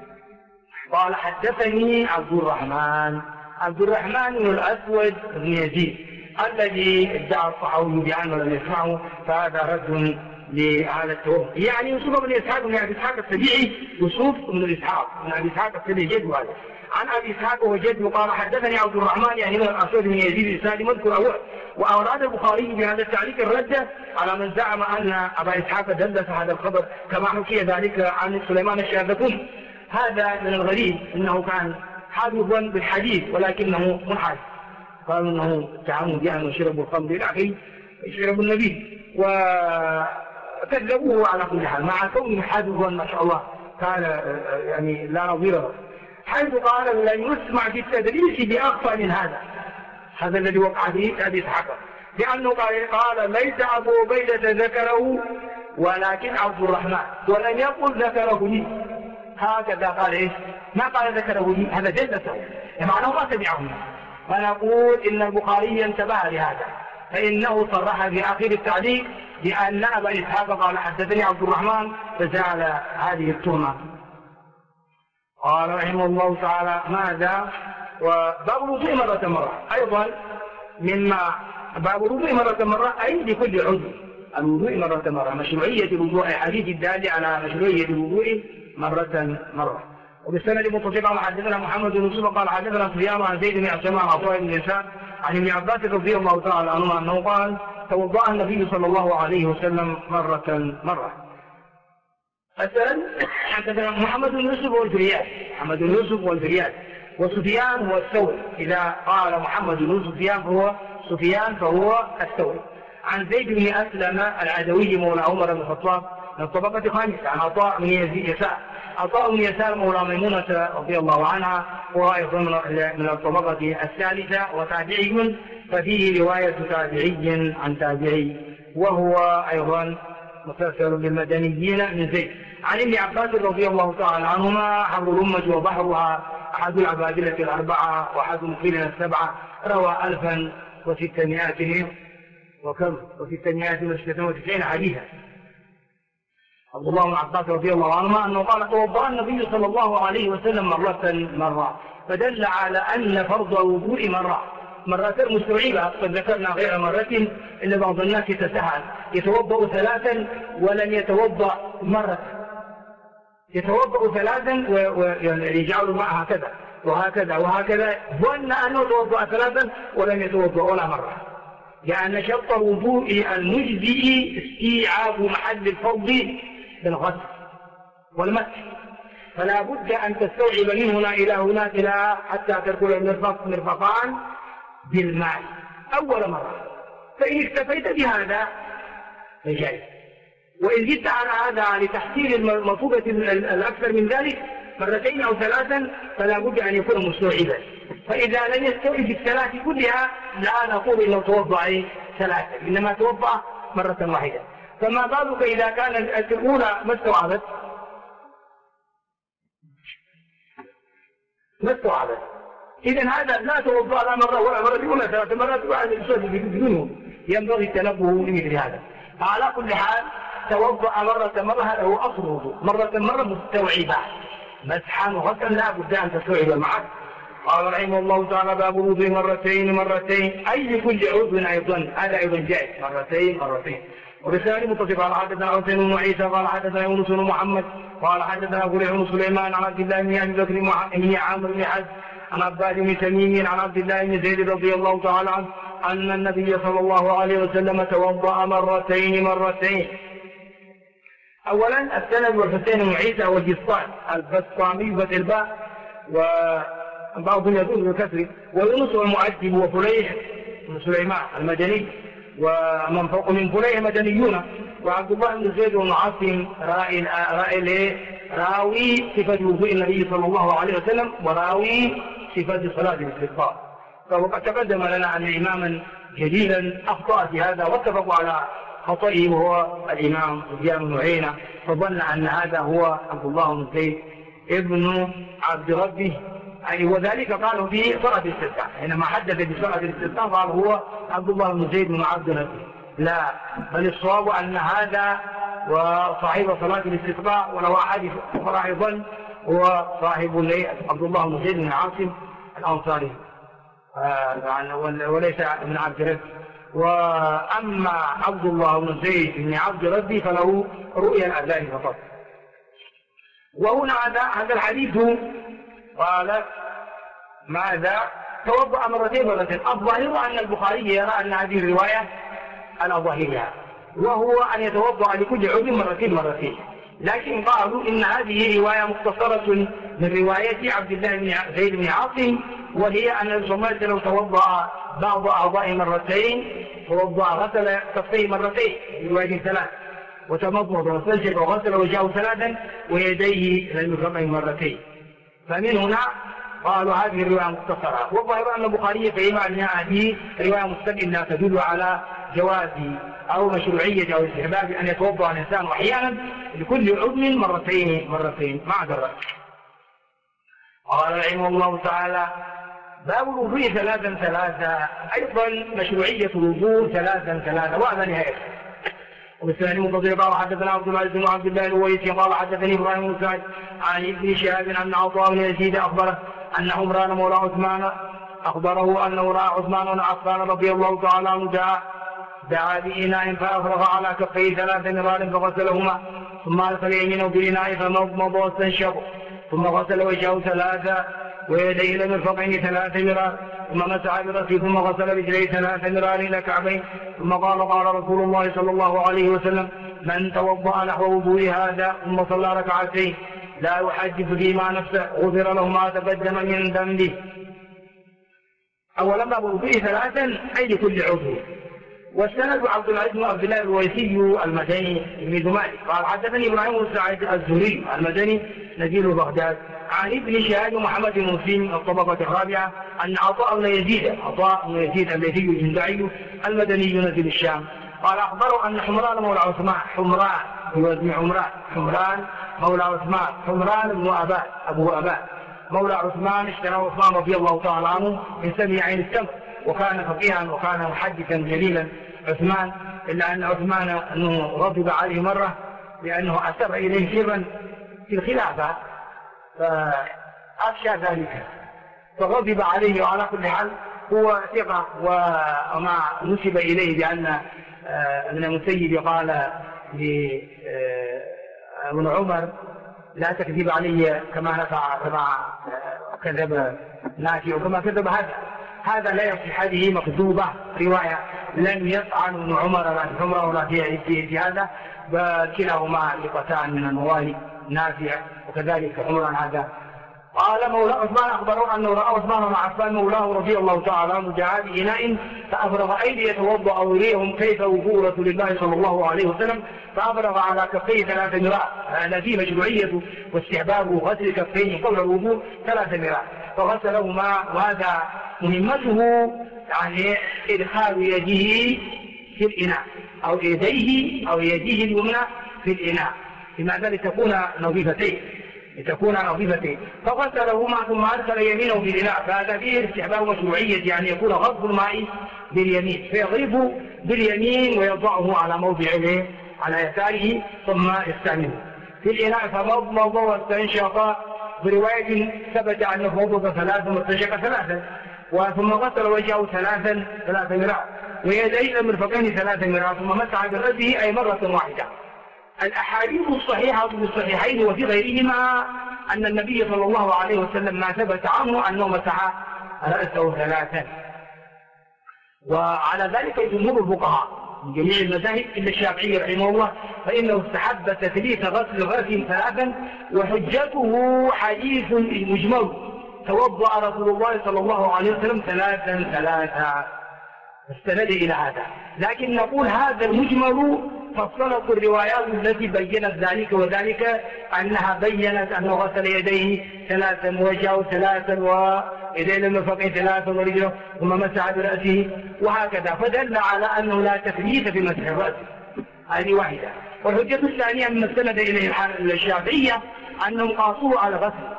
قال حدثني عبد الرحمن بن الأسود بن يزيد الذي ادعى الطحاوي بأنه لم يسمعه، فهذا رد لهذا التوهم. يعني يوسف بن إسحاق بن أبي إسحاق السبيعي، يوسف بن إسحاق بن أبي إسحاق السبيعي جد هذا عن أبي إسحاق وجده قال حدثني عبد الرحمن يعني من الأسود بن يزيد السالم اذكر أول. وأوراد البخاري بهذا التعليق الردة على من زعم أن أبا إسحاق دلس هذا الخبر كما حكي ذلك عن سليمان الشاذكي. هذا من الغريب انه كان حافظا بالحديث ولكنه منحرف، قالوا انه تعامل بأنه شرب الخمر الى اخره شرب النبي وكذبوه على كل حال، مع كونه حافظا ما شاء الله كان يعني لا نظير له، حيث قال لن يسمع في التدريس باخفى من هذا الذي وقع به ابي اسحاق، لانه قال ليس ابو عبيدة ذكره ولكن عبد الرحمن، ولم يقل ذكره لي، هكذا قال إيه؟ ما قال ذكره لي، هذا جلسه معناه ما سمعه. ونقول إن البخاري انتبه لهذا، فإنه صرح في آخر التعليق بأن أبا إسحاق قال حدثني عبد الرحمن فزال هذه التهمة. قال رحمه الله تعالى ماذا؟ وباب الوضوء مرة أيضا مما باب الوضوء مرة أي لكل عضو، الوضوء مرة مشروعية الوضوء، حديث الدال على مشروعية الوضوء مرة. وبالسند متصل قال حدثنا محمد بن يوسف قال حدثنا سفيان عن زيد بن اسلم عن عطاء بن يسار عن ابن عباس رضي الله تعالى عنهما انه قال توضأ النبي صلى الله عليه وسلم مرة. مثلا حدثنا محمد بن يوسف والفريات، محمد بن يوسف والفريات، وسفيان هو الثوري. إذا قال محمد بن سفيان فهو الثوري. عن زيد بن أسلم العدوي مولى عمر بن الخطاب من الطبقة الخامسة. عن عطاء بن يسار، عطاء بن يسار مولى ميمونة رضي الله عنها، وهو أيضا من الطبقة الثالثة وتابعي، ففيه رواية تابعي عن تابعي، وهو أيضا مسلسل بالمدنيين من زيد. عن ابن عباس رضي الله تعالى عنهما: حبر الأمة وبحرها، أحد العبادلة الأربعة وأحد المقيلين السبعة، روى 1696 حديثا. عبد الله بن عباس رضي الله عنهما أنه قال: توضأ النبي صلى الله عليه وسلم مرة، فدل على أن فرض الوضوء مرات مستوعبة. قد ذكرنا غير مرة إن بعض الناس يتساهل، يتوضأ 3 ولم يتوضأ مرة، يتوضأ 3 ويجعل معها هكذا وهكذا، ظن أنه توضأ 3 ولم يتوضأ ولا مرة، لأن شرط الوضوء المجزئ استيعاب محل الفرض بالغسل والمسح، فلا بد أن تستوعب من هنا إلى هناك حتى تدخل المرفقان بالماء أول مرة. فإن اكتفيت بهذا فجائز، وإن زدت على هذا لتحصيل المطلوبة الأكثر من ذلك 2 أو 3 فلا بد أن يكون مستوعبا. فإذا لم يستوعب الثلاث كلها لا نقول إنه توضأ 3، إنما توضأ مرة واحدة. فما بالك إذا كان الأولى ما استوعبت، إذن هذا لا توضأ لا مرة ولا مرة ولا 3 مرات وعلى الإنسان بدونه، ينبغي التنبه لمثل هذا. على كل حال توضأ مرة هذا هو أصل الوضوء، مرة مستوعبة، مسحا وغسلا لا بد أن تستوعب معك. قال رحمه الله تعالى: باب الوضوء مرتين، أي لكل عضو أيضا، هذا أيضا جائز، مرتين. ورسالة متصل. قال حدثنا حسين بن عيسى قال حدثنا يونس بن محمد قال حدثنا أبو بن سليمان عن عبد الله بن أبي بكر بن عامر بن حزم عن عباد بن تميم عن عبد الله بن زيد رضي الله تعالى عنه أن النبي صلى الله عليه وسلم توضأ مرتين. أولا السند والحسين بن عيسى والجسطان البسطامي بالباء وبعضهم يقول بالكسر، ويونس المؤدب وفليح بن سليمان المدني، ومن فوق من فليح مدنيون، وعبد الله بن زيد بن عاصم راوي صفة وضوء النبي صلى الله عليه وسلم وراوي صفة صلاة الاستسقاء. فوقد تقدم لنا أن إماما جليلا أخطأ في هذا واتفقوا على خطئه، وهو الإمام سفيان بن عيينة، فظن أن هذا هو عبد الله بن زيد ابن عبد ربه، وذلك قالوا في صلاة الاستسقاء، حينما حدث بصلاة الاستسقاء قال هو عبد الله بن زيد بن عبد ربه. لا، بل الصواب أن هذا وصاحب صلاة الاستسقاء ولو أحد أيضا هو صاحب عبد الله بن زيد بن عاصم الأنصاري وليس ابن عبد ربه. وأما عبد الله بن زيد بن عبد ربه فله رؤيا الأذان فقط. وهنا هذا الحديث قال ماذا؟ توضأ مرتين. الظاهر أن البخاري يرى أن هذه الرواية على ظاهرها، وهو أن يتوضأ لكل عضو مرتين، لكن قالوا إن هذه رواية مختصرة من رواية عبد الله بن زيد بن عاصم، وهي أن النبي صلى الله عليه وسلم توضأ بعض أعضاء مرتين، غسل كفيه مرتين برواية 3، وتمضمض واستنشق وغسل وجهه 3 ويديه إلى المرفقين مرتين. فمن هنا قالوا هذه الرواية مختصرة، والظاهر أن البخاري فهم أن هذه رواية مستقلة تدل على جواز أو مشروعية أو استحباب أن يتوضأ الإنسان أحيانا لكل عضو مرتين مع ذلك. قال رحمه الله تعالى: باب الوضوء 3 أيضا مشروعية الوضوء 3 وهذا نهاية. والثاني منتظر قال حدثنا عبد العزيز بن عبد الله الويسي قال حدثني إبراهيم بن سعد عن ابن شهاب أن عطاء بن يزيد أخبره أن عمران مولى عثمان أخبره أنه رأى عثمان بن عفان رضي الله تعالى عنه دعا بإناء فأفرغ على كفيه 3 مرار فغسلهما، ثم أدخل يمينه بالإناء فمضمض واستنشق، ثم غسل وجهه 3 ويديه إلى المرفقين 3 مرار، ثم مسح برأسه، ثم غسل رجليه 3 مرار إلى كعبين، ثم قال رسول الله صلى الله عليه وسلم: من توضأ نحو وضوء هذا ثم صلى ركعتين لا يحدث فيما نفسه غفر له ما تقدم من ذنبه. أولا باب الوضوء ثلاثا أي لكل عضو. والسند عبد العزيز بن عبد الله الرويسي المدني بن مالك قال حدثني ابراهيم بن سعيد الزهري المدني نزيل بغداد عن ابن شهاب محمد بن مسلم الطبقة الرابعة أن عطاء بن يزيد الذي الجندعي المدني نزيل الشام قال أخبروا أن حمران مولى عثمان حمران مولى عثمان حمران بن أبو أبان مولى عثمان اشترى عثمان رضي الله تعالى عنه من سمي عين التمر وكان فقيها وكان محدثا جليلا عثمان، إلا أن عثمان أنه غضب عليه مرة لأنه أسر إليه سرا في الخلافة فأخشى ذلك فغضب عليه. وعلى كل حال هو ثقة وما نسب إليه بأن ابن المسيب قال لابن عمر لا تكذب علي كما كذب نافع وكما كذب هذا لا يصح، هذه مكذوبة رواية لم يطعن ابن عمر لا في حمره ولا في هذا، بل كلاهما لقتان من الموالي نافع وكذلك عمر هذا. قال مولى عثمان أخبروا أنه رأى عثمان مع عفان مولاه رضي الله تعالى عنه جاء بإناء فأفرغ أيدي يتوضأ ويريهم كيف وضوء رسول الله صلى الله عليه وسلم فأفرغ على كفيه 3 مراء. هذا فيه مشروعية واستحباب غسل كفيه قبل الوضوء 3 مراء فغسلهما، وهذا مهمته يعني إدخال يده في الإناء أو يديه أو يديه اليمنى في الإناء لماذا لتكون نظيفتين فغسلهما ثم أدخل يمينه في الإناء، فهذا فيه استحباب مشروعية يعني يكون غض الماء باليمين فيضرب باليمين ويضعه على موضعه على يساره ثم يستعمله في الإناء فمضمض واستنشق. برواية ثبت أنه مضمض 3 واستنشق 3 ثم غسل وجهه 3 مرات ويديه المرفقين 3 مرات ثم مسح برأسه أي مرة واحدة. الأحاديث الصحيحة في الصحيحين وفي غيرهما أن النبي صلى الله عليه وسلم ما ثبت عنه أنه مسح رأسه 3، وعلى ذلك جمهور الفقهاء من جميع المذاهب إلا الشافعي رحمه الله فإنه استحب تثليث غسل رأسه 3، وحجته حديث مجمل توضأ رسول الله صلى الله عليه وسلم 3 استند إلى هذا. لكن نقول هذا المجمل فصلت الروايات التي بيّنت ذلك وذلك أنها بيّنت أنه غسل يديه 3 ووجهه 3 ويديه المرفقين 3 ورجله ثم مسح برأسه وهكذا، فدل على أنه لا تثليث في مسح الرأس. هذه واحدة. والحجة الثانية مما استند إليه الشافعية أنهم قاصوا على الغسل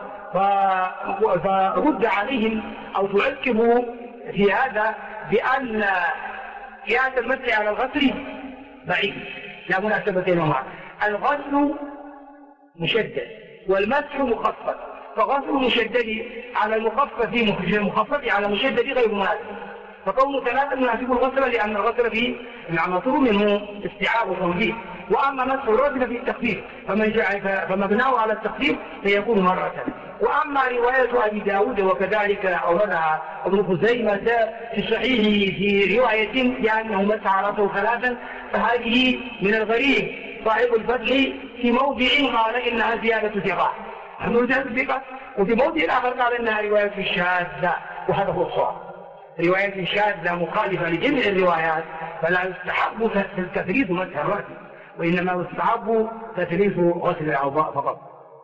فرد عليهم أو تعكبوا في هذا بأن قياس المسح على الغسل بعيد لا مناسبة بينهما. الغسل مشدد والمسح مخفف، فغسل المشدد على المخفف على المشدد غير مناسب، فقوم 3 مناسب الغسل لأن الغسل فيه المطلوب منه استيعاب وتنظيف، وأما مسح الرجل في التخفيف فمبناه على التخفيف فيكون مرة. وأما رواية أبي داود وكذلك أوردها ابن خزيمة في صحيحه في رواية لأنه مسح رأسه 3 فهذه من الغريب صاحب الفتح في موضع قال إنها زيادة ثقة وفي موضع آخر قال إنها رواية شاذة، وهذا هو الصواب. رواية شاذة مخالفة لجميع الروايات فلا يستحب تثليث مسح الرأس وإنما يستحب تثليث غسل الأعضاء فقط.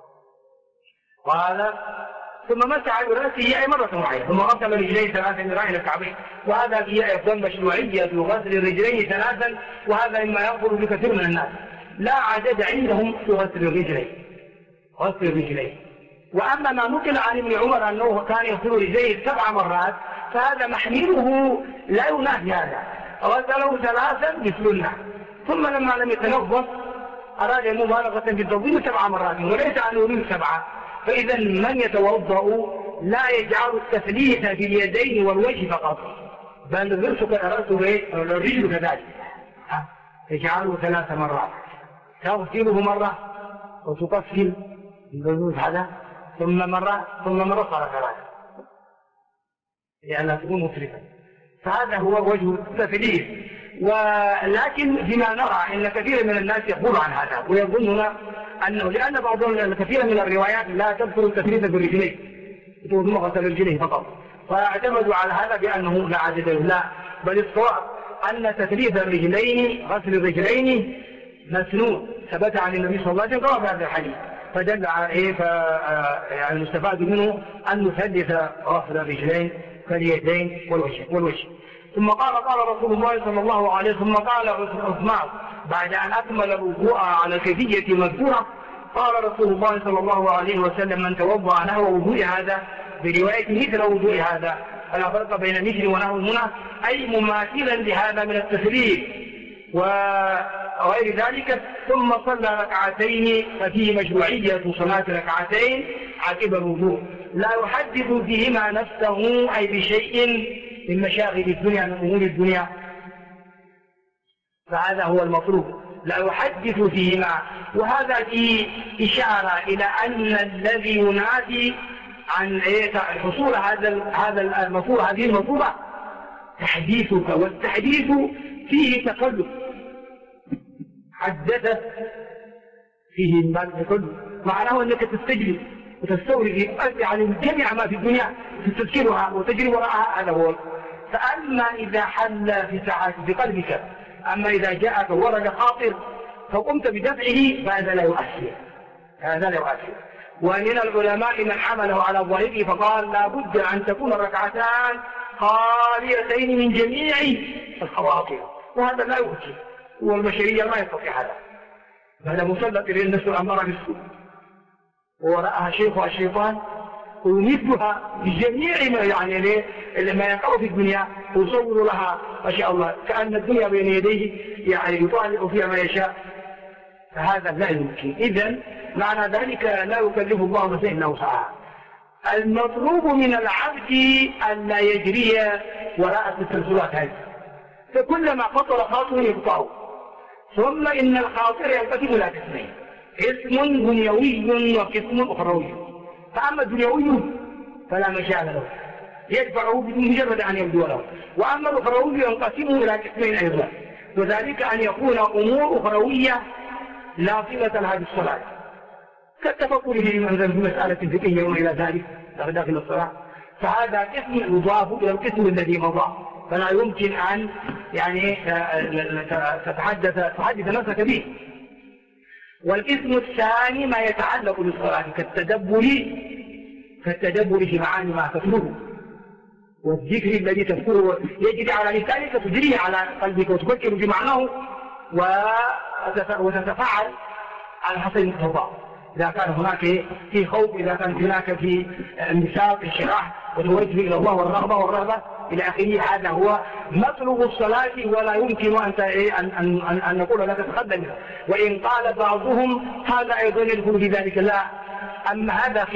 قال ثم مسح برأسه أي مرة واحدة ثم غسل رجليه 3 مراء إلى الكعبين، وهذا فيه أيضا مشروعية غسل الرجلين 3، وهذا مما ينقل بكثير من الناس لا عدد عندهم في غسل الرجلين. وأما ما نقل عن ابن عمر أنه كان يغسل رجليه 7 مرات فهذا محمله لا ينافي هذا، غسله 3 مثلنا، ثم لما لم يتنظف أراد المبالغة في التنظيم 7 مرات وليس أن يريد 7، فإذا من يتوضأ لا يجعل التثليث في اليدين والوجه فقط بل الرجل كذلك يجعله 3 مرات، تغسله مرة وتقفل الجزوز هذا ثم مرة صار 3 لأنها تكون مسرفة، فهذا هو وجه التثليث. ولكن بما نرى أن كثير من الناس يقول عن هذا ويظنون أنه لأن بعضهم كثير من الروايات لا تذكر التثليث بالرجلين، تقول غسل الرجلين فقط، فاعتمدوا على هذا بأنه لا عدد لا، بل الصواب أن تثليث الرجلين غسل الرجلين مسنون ثبت عن النبي صلى الله عليه وسلم في هذا الحديث، فدل على إيه يعني يستفاد منه أن نثلث غسل الرجلين كاليدين والوجه. ثم قال رسول الله صلى الله عليه وسلم، ثم قال عثمان بعد أن أكمل الوضوء على الكيفية المذكورة، قال رسول الله صلى الله عليه وسلم: من توضأ نحو وضوء هذا، برواية مثل وضوء هذا، فلا فرق بين مثل ونحو هنا، أي مماثلا لهذا من التثليث وغير ذلك، ثم صلى ركعتين، ففيه مشروعية صلاة ركعتين عقب الوضوء لا يحدث فيهما نفسه أي بشيء من مشاغل الدنيا من أمور الدنيا، فهذا هو المطلوب، لا يحدث فيهما. وهذا في إشارة إلى أن الذي ينادي عن حصول هذا المطلوب، هذه المطلوبة تحديثك، والتحديث فيه تكلف، حدث فيه المال تكلف، معناه أنك تستجلب وتستورد عن الجميع ما في الدنيا تستذكرها وتجري وراءها، هذا هو. فأما إذا حل في ساعات بقلبك، أما إذا جاءك ورد خاطر فقمت بدفعه فهذا لا يؤثر، هذا لا يؤثر. ومن العلماء من حمله على ظاهره فقال: لا بد أن تكون الركعتان خاليتين من جميع الخواطر، وهذا لا يمكن، والبشرية ما يستطيع هذا، هذا مسلط إلى النفس الأمارة بالسوء، ووراءها شيخها الشيطان ويمدها بجميع ما يعني ما يقع في الدنيا، ويصور لها ما شاء الله كأن الدنيا بين يديه يعني يطالع فيها ما يشاء، فهذا لا يمكن. إذن معنى ذلك لا يكلف الله نفسا إلا وسعها. المطلوب من العبد أن لا يجري وراء التسلسلات هذه، فكلما خطر خاطر يقطعه. ثم إن الخاطر ينقسم إلى قسمين: قسم دنيوي وقسم أخروي. فأما الدنيوي فلا مجال له، يدفعه بمجرد أن يبدو له. وأما الأخروي ينقسم إلى قسمين أيضا، وذلك أن يكون أمور أخروية لا صلة لها بالصلاة، كالتفكر في مسألة فقهية وإلى ذلك داخل الصلاة، فهذا قسم يضاف إلى القسم الذي مضى، فلا يمكن أن يعني تتحدث نفسك به. والقسم الثاني ما يتعلق بالصلاة كالتدبر في معاني ما تتلوه، والذكر الذي تذكره يجري على لسانك تجريه على قلبك وتفكر في معناه وتتفاعل على حسب المقتضى. إذا كان هناك في خوف، إذا كان هناك في انبساط انشراح وتوجه إلى الله والرغبة إلى آخره، هذا هو مطلوب الصلاة، ولا يمكن أن نقول لا تتخلى منه. وإن قال بعضهم هذا أيضا يدخل في ذلك، لا، أما هذا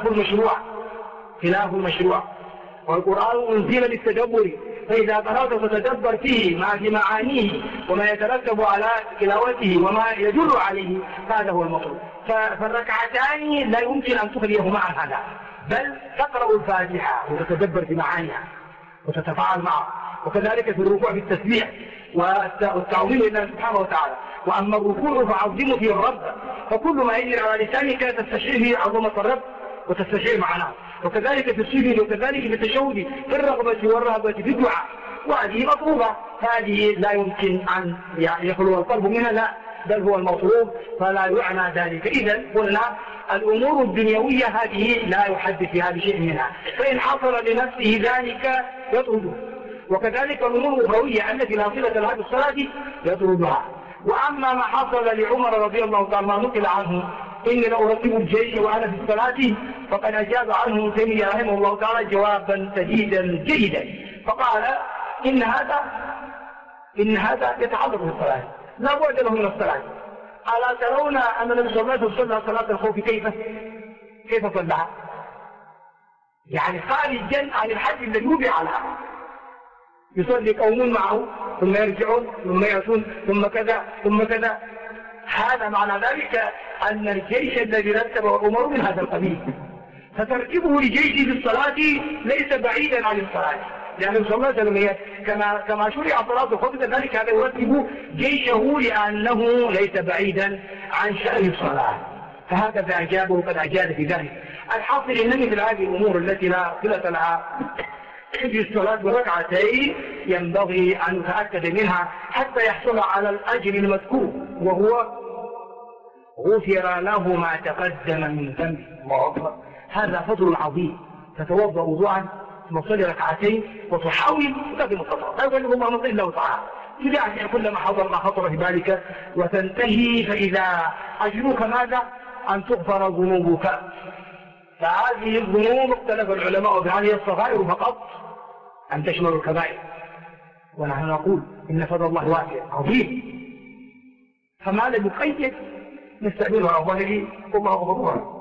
خلاف المشروع، والقرآن أنزل للتدبر، فإذا قرأت فتدبر فيه مع معانيه وما يترتب على تلاوته وما يدل عليه، هذا هو المطلوب. فالركعتان لا يمكن أن تخليهما عن هذا، بل تقرأ الفاتحة وتتدبر في معانيها وتتفاعل معه، وكذلك في الركوع بالتسبيح والتعظيم لله سبحانه وتعالى. وأما الركوع فعظمه فيه الرب، فكل ما يجري على لسانك تستشعر فيه عظمة الرب وتستشعر معناه، وكذلك في السجود وكذلك في التشهد في الرغبة والرهبة في الدعاء، وهذه مطلوبة، هذه لا يمكن أن يخلو القلب منها، لا، بل هو المطلوب، فلا يعنى ذلك. إذن قلنا الأمور الدنيوية هذه لا يحدث في هذا شيء منها، فإن حصل لنفسه ذلك يطرده، وكذلك الأمور الأخروية التي لا صلة لها بالصلاة يطردها. وأما ما حصل لعمر رضي الله تعالى ما نقل عنه إني لأرتب الجيش وأنا في الصلاة، فقد أجاب عنه تيمية رحمه الله تعالى جوابا سديدا جيدا، فقال إن هذا يتعلق بالصلاة، لا بعد له من الصلاة. ألا ترون أن النبي صلى الله عليه وسلم صلى صلاة الخوف كيف صلىها؟ يعني خارجا عن الحد الذي يوبع عنها، يصلي قوم معه ثم يرجعون ثم يأتون ثم كذا ثم كذا. هذا معنى ذلك أن الجيش الذي رتبه عمر من هذا القبيل، فتركبه لجيشه في الصلاة ليس بعيدا عن الصلاة، لأن صلى الله عليه وسلم كما شرع صلاة الخوف ذلك هذا يرتب جيشه لأنه ليس بعيدا عن شأن الصلاة، فهكذا أجابه وقد أجاد في ذلك. الحاصل أن مثل هذه الأمور التي لا صلة لها في الصلاة بركعتين ينبغي أن نتأكد منها حتى يحصل على الأجر المذكور، وهو غفر له ما تقدم من ذنبه. الله أكبر، هذا فضل عظيم. تتوضأ وضوءا ثم تصلي ركعتين وتحاول تقدم الخطأ، لا يكلف الله نفسا إلا وسعها، تدعي كل ما خطر في بالك وتنتهي. فإذا أجرك ماذا؟ أن تغفر ذنوبك. فهذه الذنوب اختلف العلماء في هذه الصغائر فقط أن تشمل الكبائر، ونحن نقول إن فضل الله واسع عظيم، فما لم يقيد نستعمله على ظاهره والله غفور.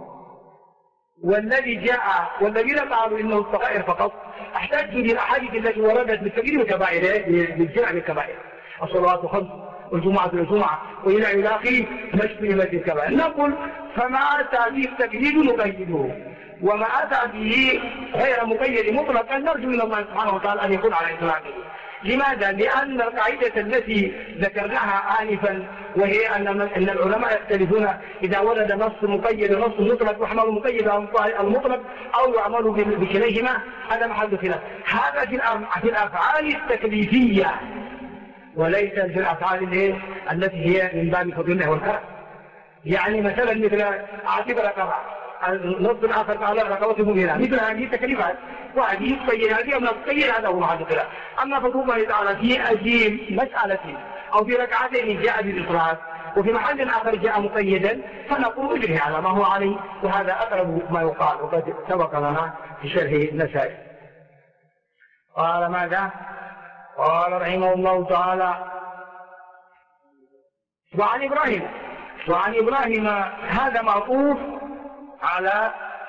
والذين قالوا إنه الصغائر فقط احتاج إلى الأحاديث التي وردت بالتقديم الكبائر بالجمع بالكبائر، الصلوات الخمس والجمعة الجمعة وإلى آخره مجتنبت الكبائر. نقول فما أتى به التقييد نقيده، وما أتى به غير مقيد مطلقا نرجو من الله سبحانه وتعالى أن يكون على إطلاقه. لماذا؟ لأن القاعدة التي ذكرناها آنفا وهي أن العلماء يختلفون إذا ولد نص مقيد ونص مطلق يحمل المقيد على المطلق أو يعمل بكليهما، هذا محل خلاف. هذا في الأفعال التكليفية وليس في الأفعال التي هي من باب فضل الله والكرم. يعني مثلا مثل عاتب رقبة، النص الآخر على رقبته مؤمنة، مثل هذه التكليفات وهذه تبين هذه أم تبين هذا هو محل خلاف. أما فضل الله تعالى في أجيب مسألة أو في ركعتين جاء بالإطلاق وفي محل آخر جاء مقيدا فنقول اجره على ما هو عليه، وهذا أقرب ما يقال وقد سبق لنا في شرح النسائي. قال ماذا؟ قال رحمه الله تعالى وعن إبراهيم هذا معطوف على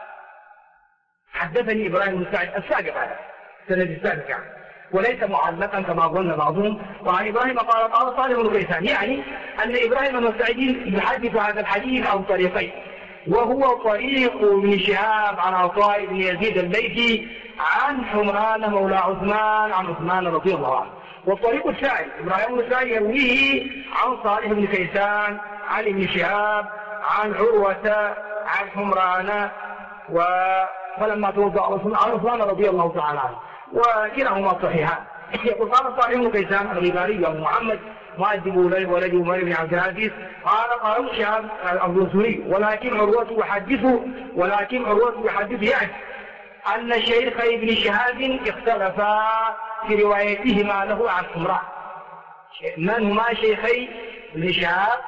حدثني إبراهيم بن سعد السابق، هذا السند السابق يعني، وليس معلقا كما ظن بعضهم. وعن إبراهيم قال صالح بن كيسان، يعني أن إبراهيم بن سعد يحدث هذا الحديث عن طريقين، وهو طريق ابن شهاب عن عطاء بن يزيد الليثي عن حمران مولى عثمان عن عثمان رضي الله عنه. والطريق الثاني إبراهيم بن سعد يرويه عن صالح بن كيسان عن ابن شهاب عن عروة عن حمران فلما توضأ عن عثمان رضي الله تعالى عنه، وكلاهما صحيحان. يقول قال صالح بن كيسان الغفاري أبو محمد مؤدب ولد عمر بن عبد العزيز قال ابن شهاب الرسولي ولكن عروة يحدث يعني أن شيخ ابن شهاب اختلفا في روايتهما له عن حمران. من هما شيخي ابن شهاب؟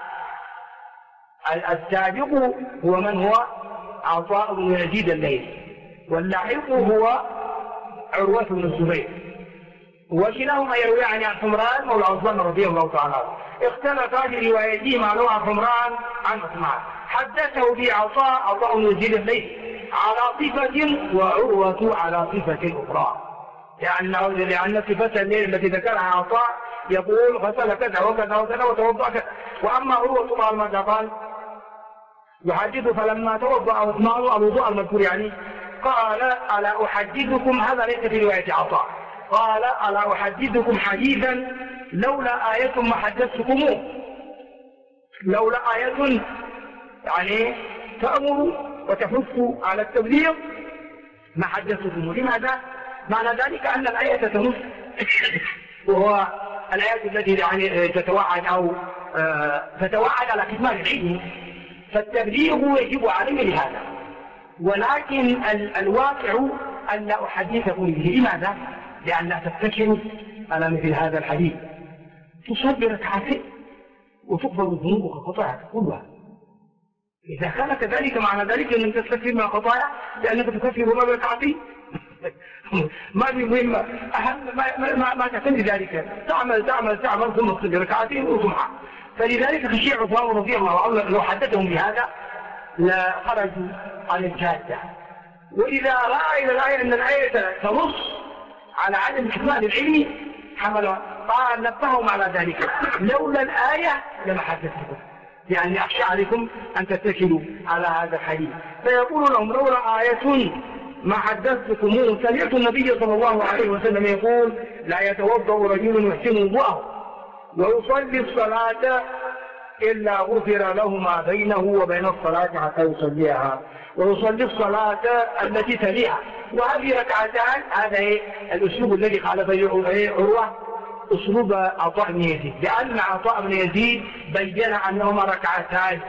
السابق هو من هو عطاء بن يزيد الليثي، واللاحق هو عروة بن الزبير، وكلاهما يرويان عن حمران مولى عثمان رضي الله تعالى عنه. اختلفا في روايتهما له عن حمران عن عثمان. حدثه به عطاء بن يزيد الليثي على صفة وعروة على صفة أخرى، لأن صفة التي ذكرها عطاء يقول غسل كذا وكذا وكذا وتوضأ كذا، وأما عروة قال ماذا قال؟ يحدث فلما توضأ عثمان الوضوء المذكور يعني قال ألا أحدثكم، هذا ليس في رواية عطاء، قال ألا أحدثكم حديثا لولا آية ما حدثتكموه، لولا آية يعني تأمر وتحث على التبليغ ما حدثتكموه. لماذا؟ معنى ذلك أن الآية تنص وهو الآيات التي يعني تتوعد أو تتوعد على كتمان العلم، فالتبليغ يجب عليه لهذا. ولكن الواقع أن لا أحدثكم به. لماذا؟ لأن لا تفتكروا على مثل هذا الحديث، تصلي ركعتين وتقبل ذنوبك خطاياك كلها. إذا كان كذلك معنى ذلك أنك تستكثر من الخطايا لأنك تكفر ما بركعتين. ما في مهمة ما تعتمد ذلك، تعمل ثم تصلي ركعتين وجمعة. فلذلك خشي عثمان رضي الله عنه لو حدثهم بهذا لا خرجوا عن الجادة. وإذا رأى إلى الآية أن الآية تنص على عدم كتمان العلم حملوا قال نبههم على ذلك، لولا الآية لما حدثتكم، يعني أخشى عليكم أن تتكلوا على هذا الحديث. فيقول لهم لولا آية ما حدثتكموه سمعت النبي صلى الله عليه وسلم يقول لا يتوضأ رجل يحسن وضوءه ويصلي الصلاة إلا غفر له ما بينه وبين الصلاة حتى يصليها، ويصلي الصلاة التي تليها. وهذه ركعتان هذا الأسلوب الذي قال فيه عروة أسلوب عطاء بن يزيد، لأن عطاء بن يزيد بين أنهما ركعتان،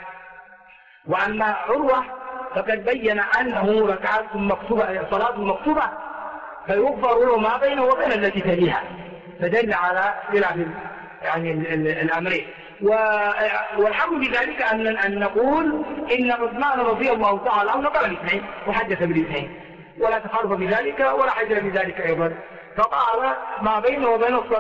وأما عروة فقد بين أنه ركعات مكتوبة صلاة مكتوبة فيغفر له ما بينه وبين التي تليها، فدل على خلاف يعني الأمرين. والحق بذلك أن نقول إن عثمان رضي الله تعالى عنه قال الاثنين وحدث بالاثنين، ولا تخالف بذلك ولا حجر بذلك أيضا، فقال ما بينه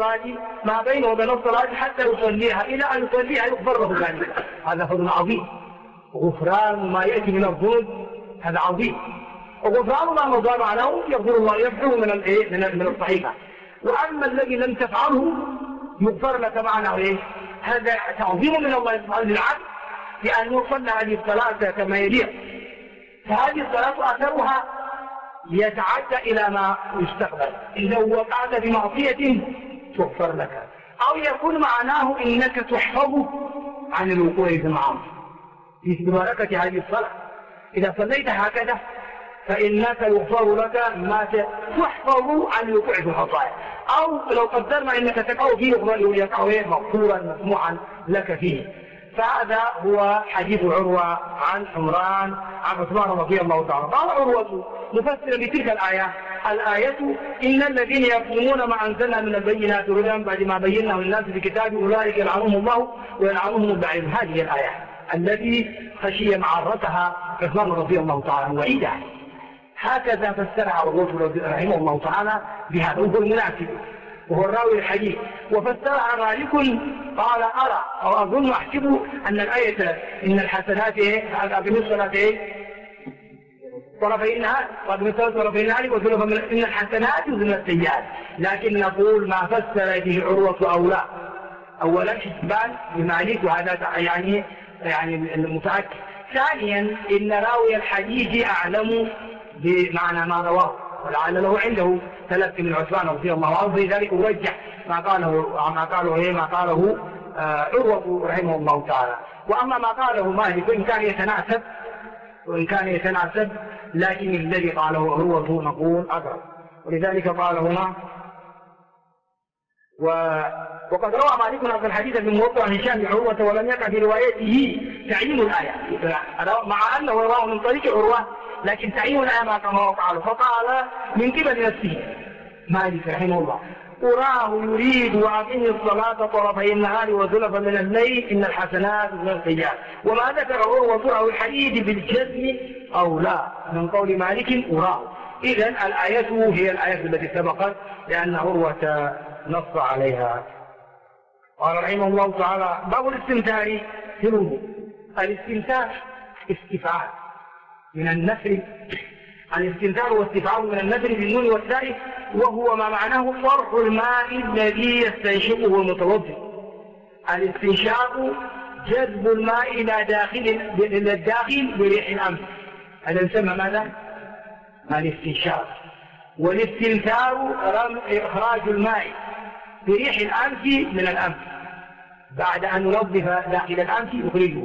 وبين الصلاة حتى يصليها، إلى أن يصليها يغفر له ذلك. هذا فضل عظيم، غفران ما يأتي من الذنوب هذا عظيم، وغفران ما مضى معناه يغفر الله يغفره من الصحيفة. وأما الذي لم تفعله يغفر لك معناه هذا تعظيم من الله سبحانه للعبد لأن يصلى هذه الصلاة كما يليق، فهذه الصلاة أثرها يتعدى إلى ما يستقبل. إذا وقعت بمعصية تغفر لك، أو يكون معناه إنك تحفظ عن الوقوع في المعاصي في بركة هذه الصلاة. إذا صليت هكذا فإنك يغفر لك ما تحفظ عن الوقوع في الخطايا، أو لو قدرنا إنك تقع فيه يقع مغفورا مسموعا لك فيه. فهذا هو حديث عروة عن عمران عن عثمان رضي الله تعالى. قال عروة مفسرا لتلك الآية إن الذين يكتمون ما أنزلنا من البينات هدى بعد ما بيناه للناس في كتاب أولئك يلعنهم الله ويلعنهم اللاعنون. هذه الآية التي خشي معرتها عثمان رضي الله تعالى وعيدا. هكذا فسرها عروة رحمه الله تعالى بهذا، وهو المناسب وهو الراوي الحديث. وفسرها مالك قال أرى أو أظن أحسب أن الآية إن الحسنات أقم الصلاة طرفي النهار وأقم الصلاة طرفي النهار وزلفا من إن الحسنات وزن السيئات، لكن نقول ما فسر به عروة أو لا. أولا حسبان بمالك وهذا يعني المتأكد. ثانيا إن راوي الحديث أعلم بمعنى ما رواه، ولعل له عنده تلقي من عثمان رضي الله عنه، لذلك يرجح ما قاله عروة رحمه الله تعالى. وأما ما قاله مالك وإن كان يتناسب لكن الذي قاله عروة نقول أقرب، ولذلك قال هنا وقد روى مالك هذا الحديث في موطأ هشام عروة ولم يقع في روايته تعيين الآية، مع أنه رواه من طريق عروة لكن تعيين الآية ما كما وقع. فقال من قبل نفسه مالك رحمه الله أراه يريد وأقم الصلاة طرفي النهار وزلفا من الليل إن الحسنات من السيئات. وما ذكر عروة أو الحديث بالجزم أو لا من قول مالك أراه. إذن الآية هي الآية التي سبقت لأن عروة نص عليها. قال رحمه الله تعالى باب الاستمتار في الوضوء. الاستمتار استفعال من النثر، الاستمتار واستفعال من النثر بالنون والتاء، وهو ما معناه صرف الماء الذي يستنشقه المتوضئ. الاستنشاق جذب الماء إلى الداخل بريح الأنف، هذا يسمى ماذا؟ الاستنشاق. والاستنثار إخراج الماء بريح الأنف من الأنف بعد أن ننظف داخل الأنف يخرجه.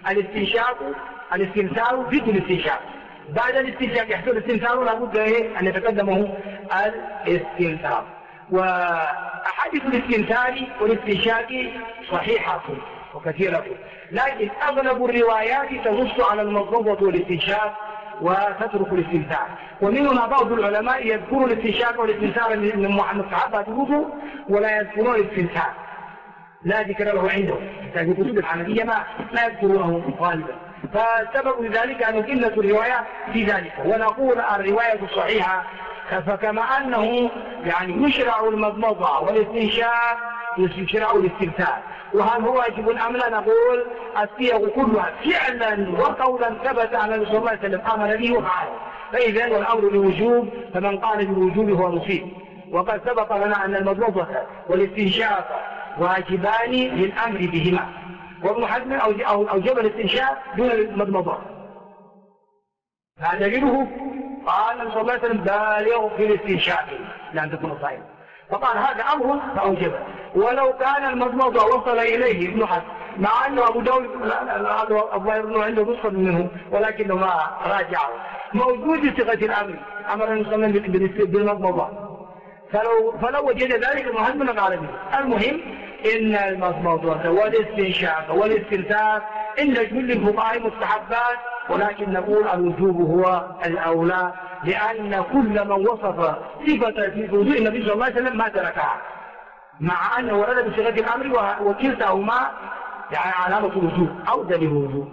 الاستنثار ضد الاستنشاق. بعد الاستنشاق يحصل الاستنثار لابد أن يتقدمه الاستنثار. وأحاديث الاستنثار والاستنشاق صحيحة وكثيرة، لكن أغلب الروايات تنص على المضمضة والاستنشاق وتترك الاستنثار. ومنهما بعض العلماء يذكرون الاستنشاق والاستنثار من مستحبات الوضوء ولا يذكرون الاستنثار، لا ذكر له عندهم. في كتب الحنفية ما يذكرونه غالبا، فسبب ذلك أن قلة الرواية في ذلك. ونقول الرواية الصحيحة فكما أنه يشرع المضمضة والاستنشاق يشرع الاستنثار. وهل هو واجب أم لا؟ نقول الصيغ كلها فعلا وقولا ثبت عن النبي صلى الله عليه وسلم امر به وفعله، فإذا والأمر للوجوب فمن قال بالوجوب هو مصيب. وقد سبق لنا أن المضمضة والاستنشاق واجبان للأمر بهما، وابن حزم أوجب الاستنشاق دون المضمضة. فدليله قال النبي صلى الله عليه وسلم بالغ في الاستنشاق لأن تكون صائما. فقال هذا أمر فأوجبه. ولو كان المضمضة وصل إليه ابن حزم مع أنه أبو داود الظاهر أنه عنده نسخة منه ولكنه ما راجعه موجود صيغة الأمر أمر النبي صلى الله عليه وسلم بالمضمضة فلو وجد ذلك ابن حزم لقال به. المهم إن المضمضة والاستنشاق والاستنثار إن كل الفقهاء مستحبات، ولكن نقول الوجوب هو الأولى لأن كل من وصف صفة في وضوء النبي صلى الله عليه وسلم ما تركها مع أنه ورد بصيغة الأمر وكلتاهما يعني علامة الوجوب أو دليل الوجوب.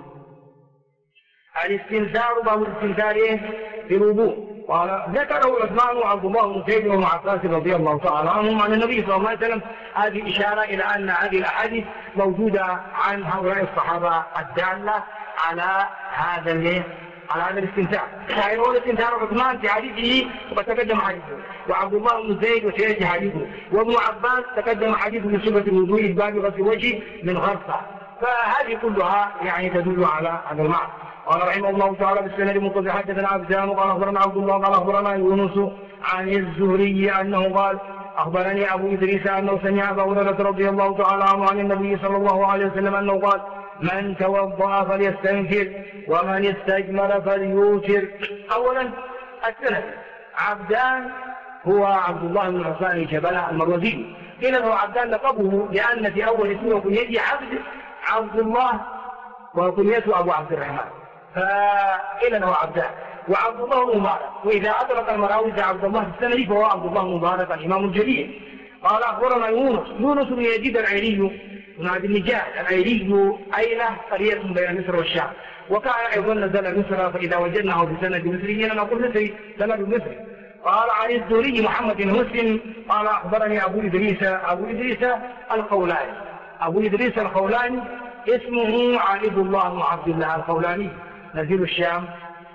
الاستنثار باب الاستنثار في الوضوء ذكره عثمان وعبد الله بن زيد وابن عباس رضي الله تعالى عنهم عن النبي صلى الله عليه وسلم. هذه إشارة إلى أن هذه الأحاديث موجودة عن هؤلاء الصحابة الدالة على هذا الاستنثار. يعني هو الاستنثار عثمان في حديثه وقد تقدم حديثه، وعبد الله بن زيد وسيأتي حديثه، وابن عباس تقدم حديثه من صفة الوضوء الباب غسل الوجه من غرفة. فهذه كلها يعني تدل على المعنى. قال رحمه الله تعالى بالسند المتصل حدثنا عبدان قال اخبرنا عبد الله قال اخبرنا يونس عن الزهري انه قال اخبرني ابو ادريس انه سمع ابا هريره رضي الله تعالى عنه عن النبي صلى الله عليه وسلم انه قال من توضأ فليستنفر ومن استجمر فليوتر. اولا السند عبدان هو عبد الله بن عثمان الجبلة المروزي، قيل له عبدان لقبه لان في اول اسمه وكنيته عبد الله وكنيته ابو عبد الرحمن فقيل له عبدان وعبد الله مبارك. واذا اطلق المراوي عبد الله في السند فهو عبد الله مبارك الامام الجليل. قال اخبرنا يونس بن يزيد العيري بن عبد النجاد العيري ايله قريه بين مصر والشام، وكان ايضا نزل مصر فاذا وجدناه في سند مصري نقول مصري سند مصري. قال عن الزهري محمد بن مسلم قال اخبرني ابو ادريس الخولاني. ابو ادريس الخولاني اسمه عبد الله بن عبد الله الخولاني نزيل الشام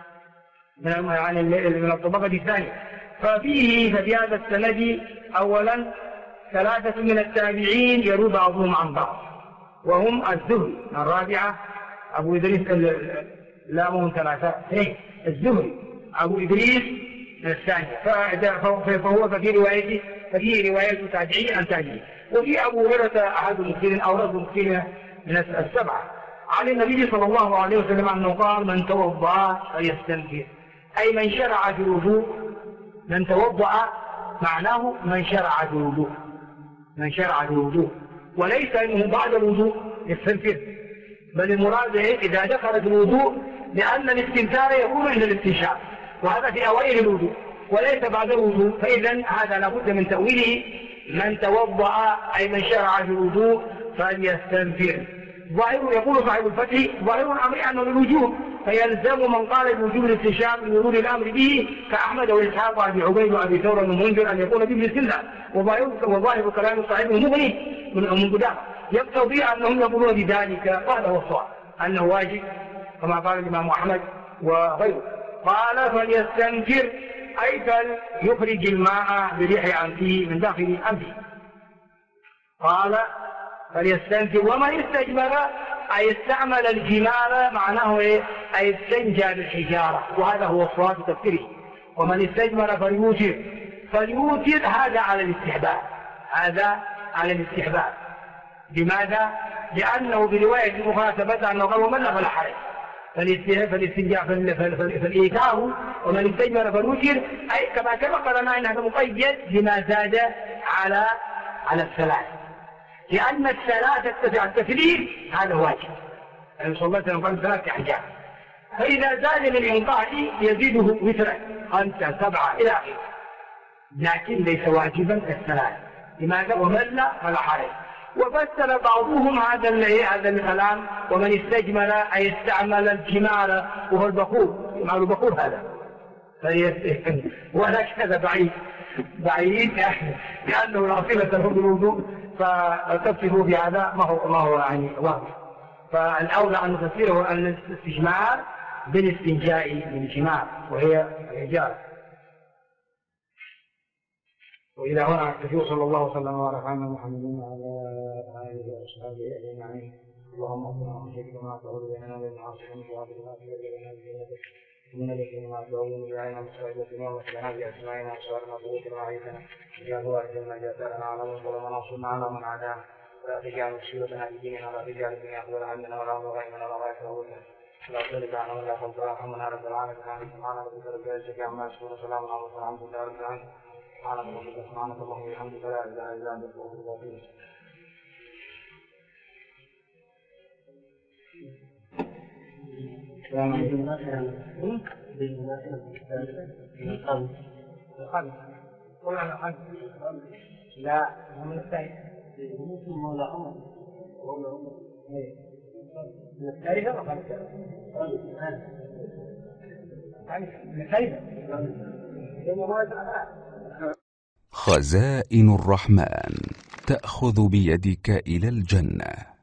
من الطبقة الثانية. ففي هذا السند اولا ثلاثة من التابعين يروي بعضهم عن بعض وهم الزهري الرابعة ابو ادريس لا هم ثلاثة الزهري ابو ادريس الثانية فهو ففي رواية تابعي عن تابعي. وفي ابو هريرة احد المكثرين او رجل المكثرين من السبعة عن النبي صلى الله عليه وسلم أنه قال من توضأ فليستنفر أي من شرع في الوضوء. من توضأ معناه من شرع في الوضوء وليس أنه بعد الوضوء يستنفر، بل المراد إذا دخل في الوضوء لأن الاستنثار يكون عند الاستنشاق وهذا في أوائل الوضوء وليس بعد الوضوء. فإذا هذا لابد من تأويله من توضأ أي من شرع في الوضوء فليستنفر. ظاهر يقول صاحب الفتح ظاهر الأمر أنه للوجوب فيلزم من قال بوجوب الاستنشاق بورود الأمر به كأحمد وإسحاق وأبي عبيد وأبي ثور ومنذر أن يكون به الاستنثار. وظاهر كلام صاحب المغني من قدام يقتضي أنهم يقولون بذلك وهذا هو الصواب أنه واجب كما قال الإمام أحمد وغيره. قال فليستنفر أي فليخرج الماء بريح أنفه من داخل أنفه. قال فليستنفر ومن استجمر أي استعمل الجمال معناه أي استنجى بالحجارة وهذا هو الصواب في تفسيره. ومن استجمر فليوتر هذا على الاستحباب. لماذا؟ لأنه برواية أخرى ثبت أنه قال ومن فلا حرج فالاستنجاء فالإيتار ومن استجمر فليوتر أي كما سبق لنا أن هذا مقيد بما زاد على الثلاث لأن الثلاثة تتبع التثليث هذا واجب. النبي صلى الله عليه وسلم قال 3 أحجار فإذا زاد للإنقاذ يزيده وترا 5 7 إلى آخره لكن ليس واجبا الثلاث. لماذا؟ ومن لا فلا حرج. وفسر بعضهم هذا الكلام ومن استجمل أي استعمل الجمال وهو البخور هذا ولكن هذا بعيد لأنه العاصمة له بالوضوء فتصفه بهذا ما هو يعني واضح. فالأولى أن تفسيره أن الاستجمار بالاستنجاء بالجمار وهي الحجارة. وإلى هنا النبي صلى الله وسلم وبارك على محمد وعلى آله وأصحابه أجمعين. اللهم اغفر لنا وارحمنا وتغفر لنا بالمعاصي ومن من الذين ما تدعون بأعيننا مستعدة ومسلنا بأسمائنا وصارنا قوتنا وعيدنا يا هو أرجلنا جاتنا على من ظلمنا وصلنا على من عادانا ولا تجعل مصيبتنا بديننا ولا تجعل الدنيا أكبر همنا ولا مبلغ علمنا ولا غاية همنا لا تلك عنا ولا خوف وارحمنا رب العالمين سبحان ربك رب العزة عما يصفون وسلام على المرسلين والحمد لله رب العالمين سبحانك اللهم وبحمدك لا إله إلا أنت أستغفرك لا من الثالث ولا عمر ولا عمر من الثالث خزائن الرحمن تأخذ بيدك إلى الجنة.